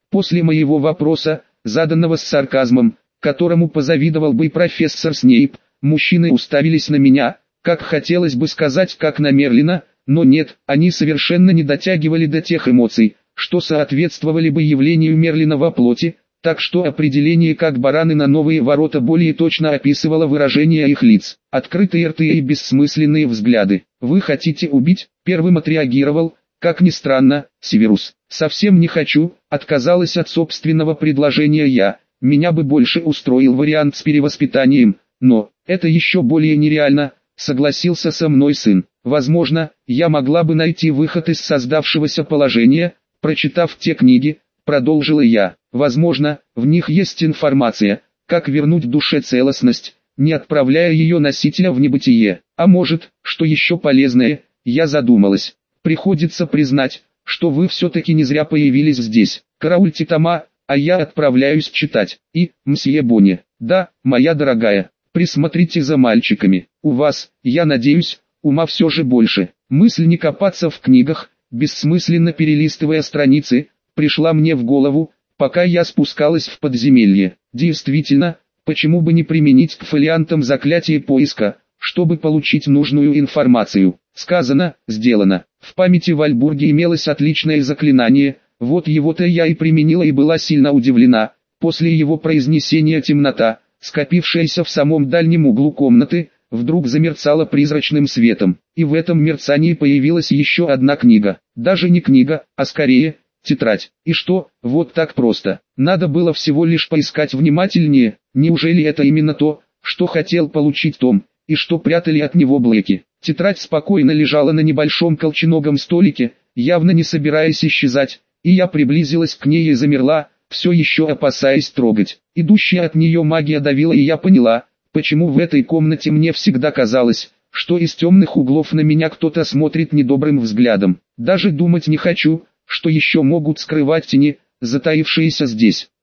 S1: После моего вопроса, заданного с сарказмом, которому позавидовал бы и профессор Снейп, мужчины уставились на меня, как хотелось бы сказать, как на Мерлина, но нет, они совершенно не дотягивали до тех эмоций, что соответствовали бы явлению Мерлина во плоти, так что определение «как бараны на новые ворота» более точно описывало выражение их лиц. Открытые рты и бессмысленные взгляды. «Вы хотите убить?» — первым отреагировал, как ни странно, Северус. «Совсем не хочу», — отказалась от собственного предложения я. «Меня бы больше устроил вариант с перевоспитанием, но это еще более нереально», — согласился со мной сын. «Возможно, я могла бы найти выход из создавшегося положения, прочитав те книги», — продолжила я. «Возможно, в них есть информация, как вернуть душе целостность, не отправляя ее носителя в небытие. А может, что еще полезное?» Я задумалась. «Приходится признать, что вы все-таки не зря появились здесь. Караульте тома, а я отправляюсь читать. И, мсье Бонни, да, моя дорогая, присмотрите за мальчиками. У вас, я надеюсь, ума все же больше». Мысль не копаться в книгах, бессмысленно перелистывая страницы, пришла мне в голову, пока я спускалась в подземелье. Действительно, почему бы не применить к фолиантам заклятие поиска, чтобы получить нужную информацию. Сказано, сделано. В памяти Вальбурги имелось отличное заклинание, вот его-то я и применила и была сильно удивлена. После его произнесения темнота, скопившаяся в самом дальнем углу комнаты, вдруг замерцала призрачным светом. И в этом мерцании появилась еще одна книга. Даже не книга, а скорее, тетрадь. И что, вот так просто. Надо было всего лишь поискать внимательнее. Неужели это именно то, что хотел получить Том, и что прятали от него Блэки? Тетрадь спокойно лежала на небольшом колченогом столике, явно не собираясь исчезать, и я приблизилась к ней и замерла, все еще опасаясь трогать. Идущая от нее магия давила, и я поняла, почему в этой комнате мне всегда казалось, что из темных углов на меня кто-то смотрит недобрым взглядом. Даже думать не хочу, что еще могут скрывать тени, затаившиеся здесь.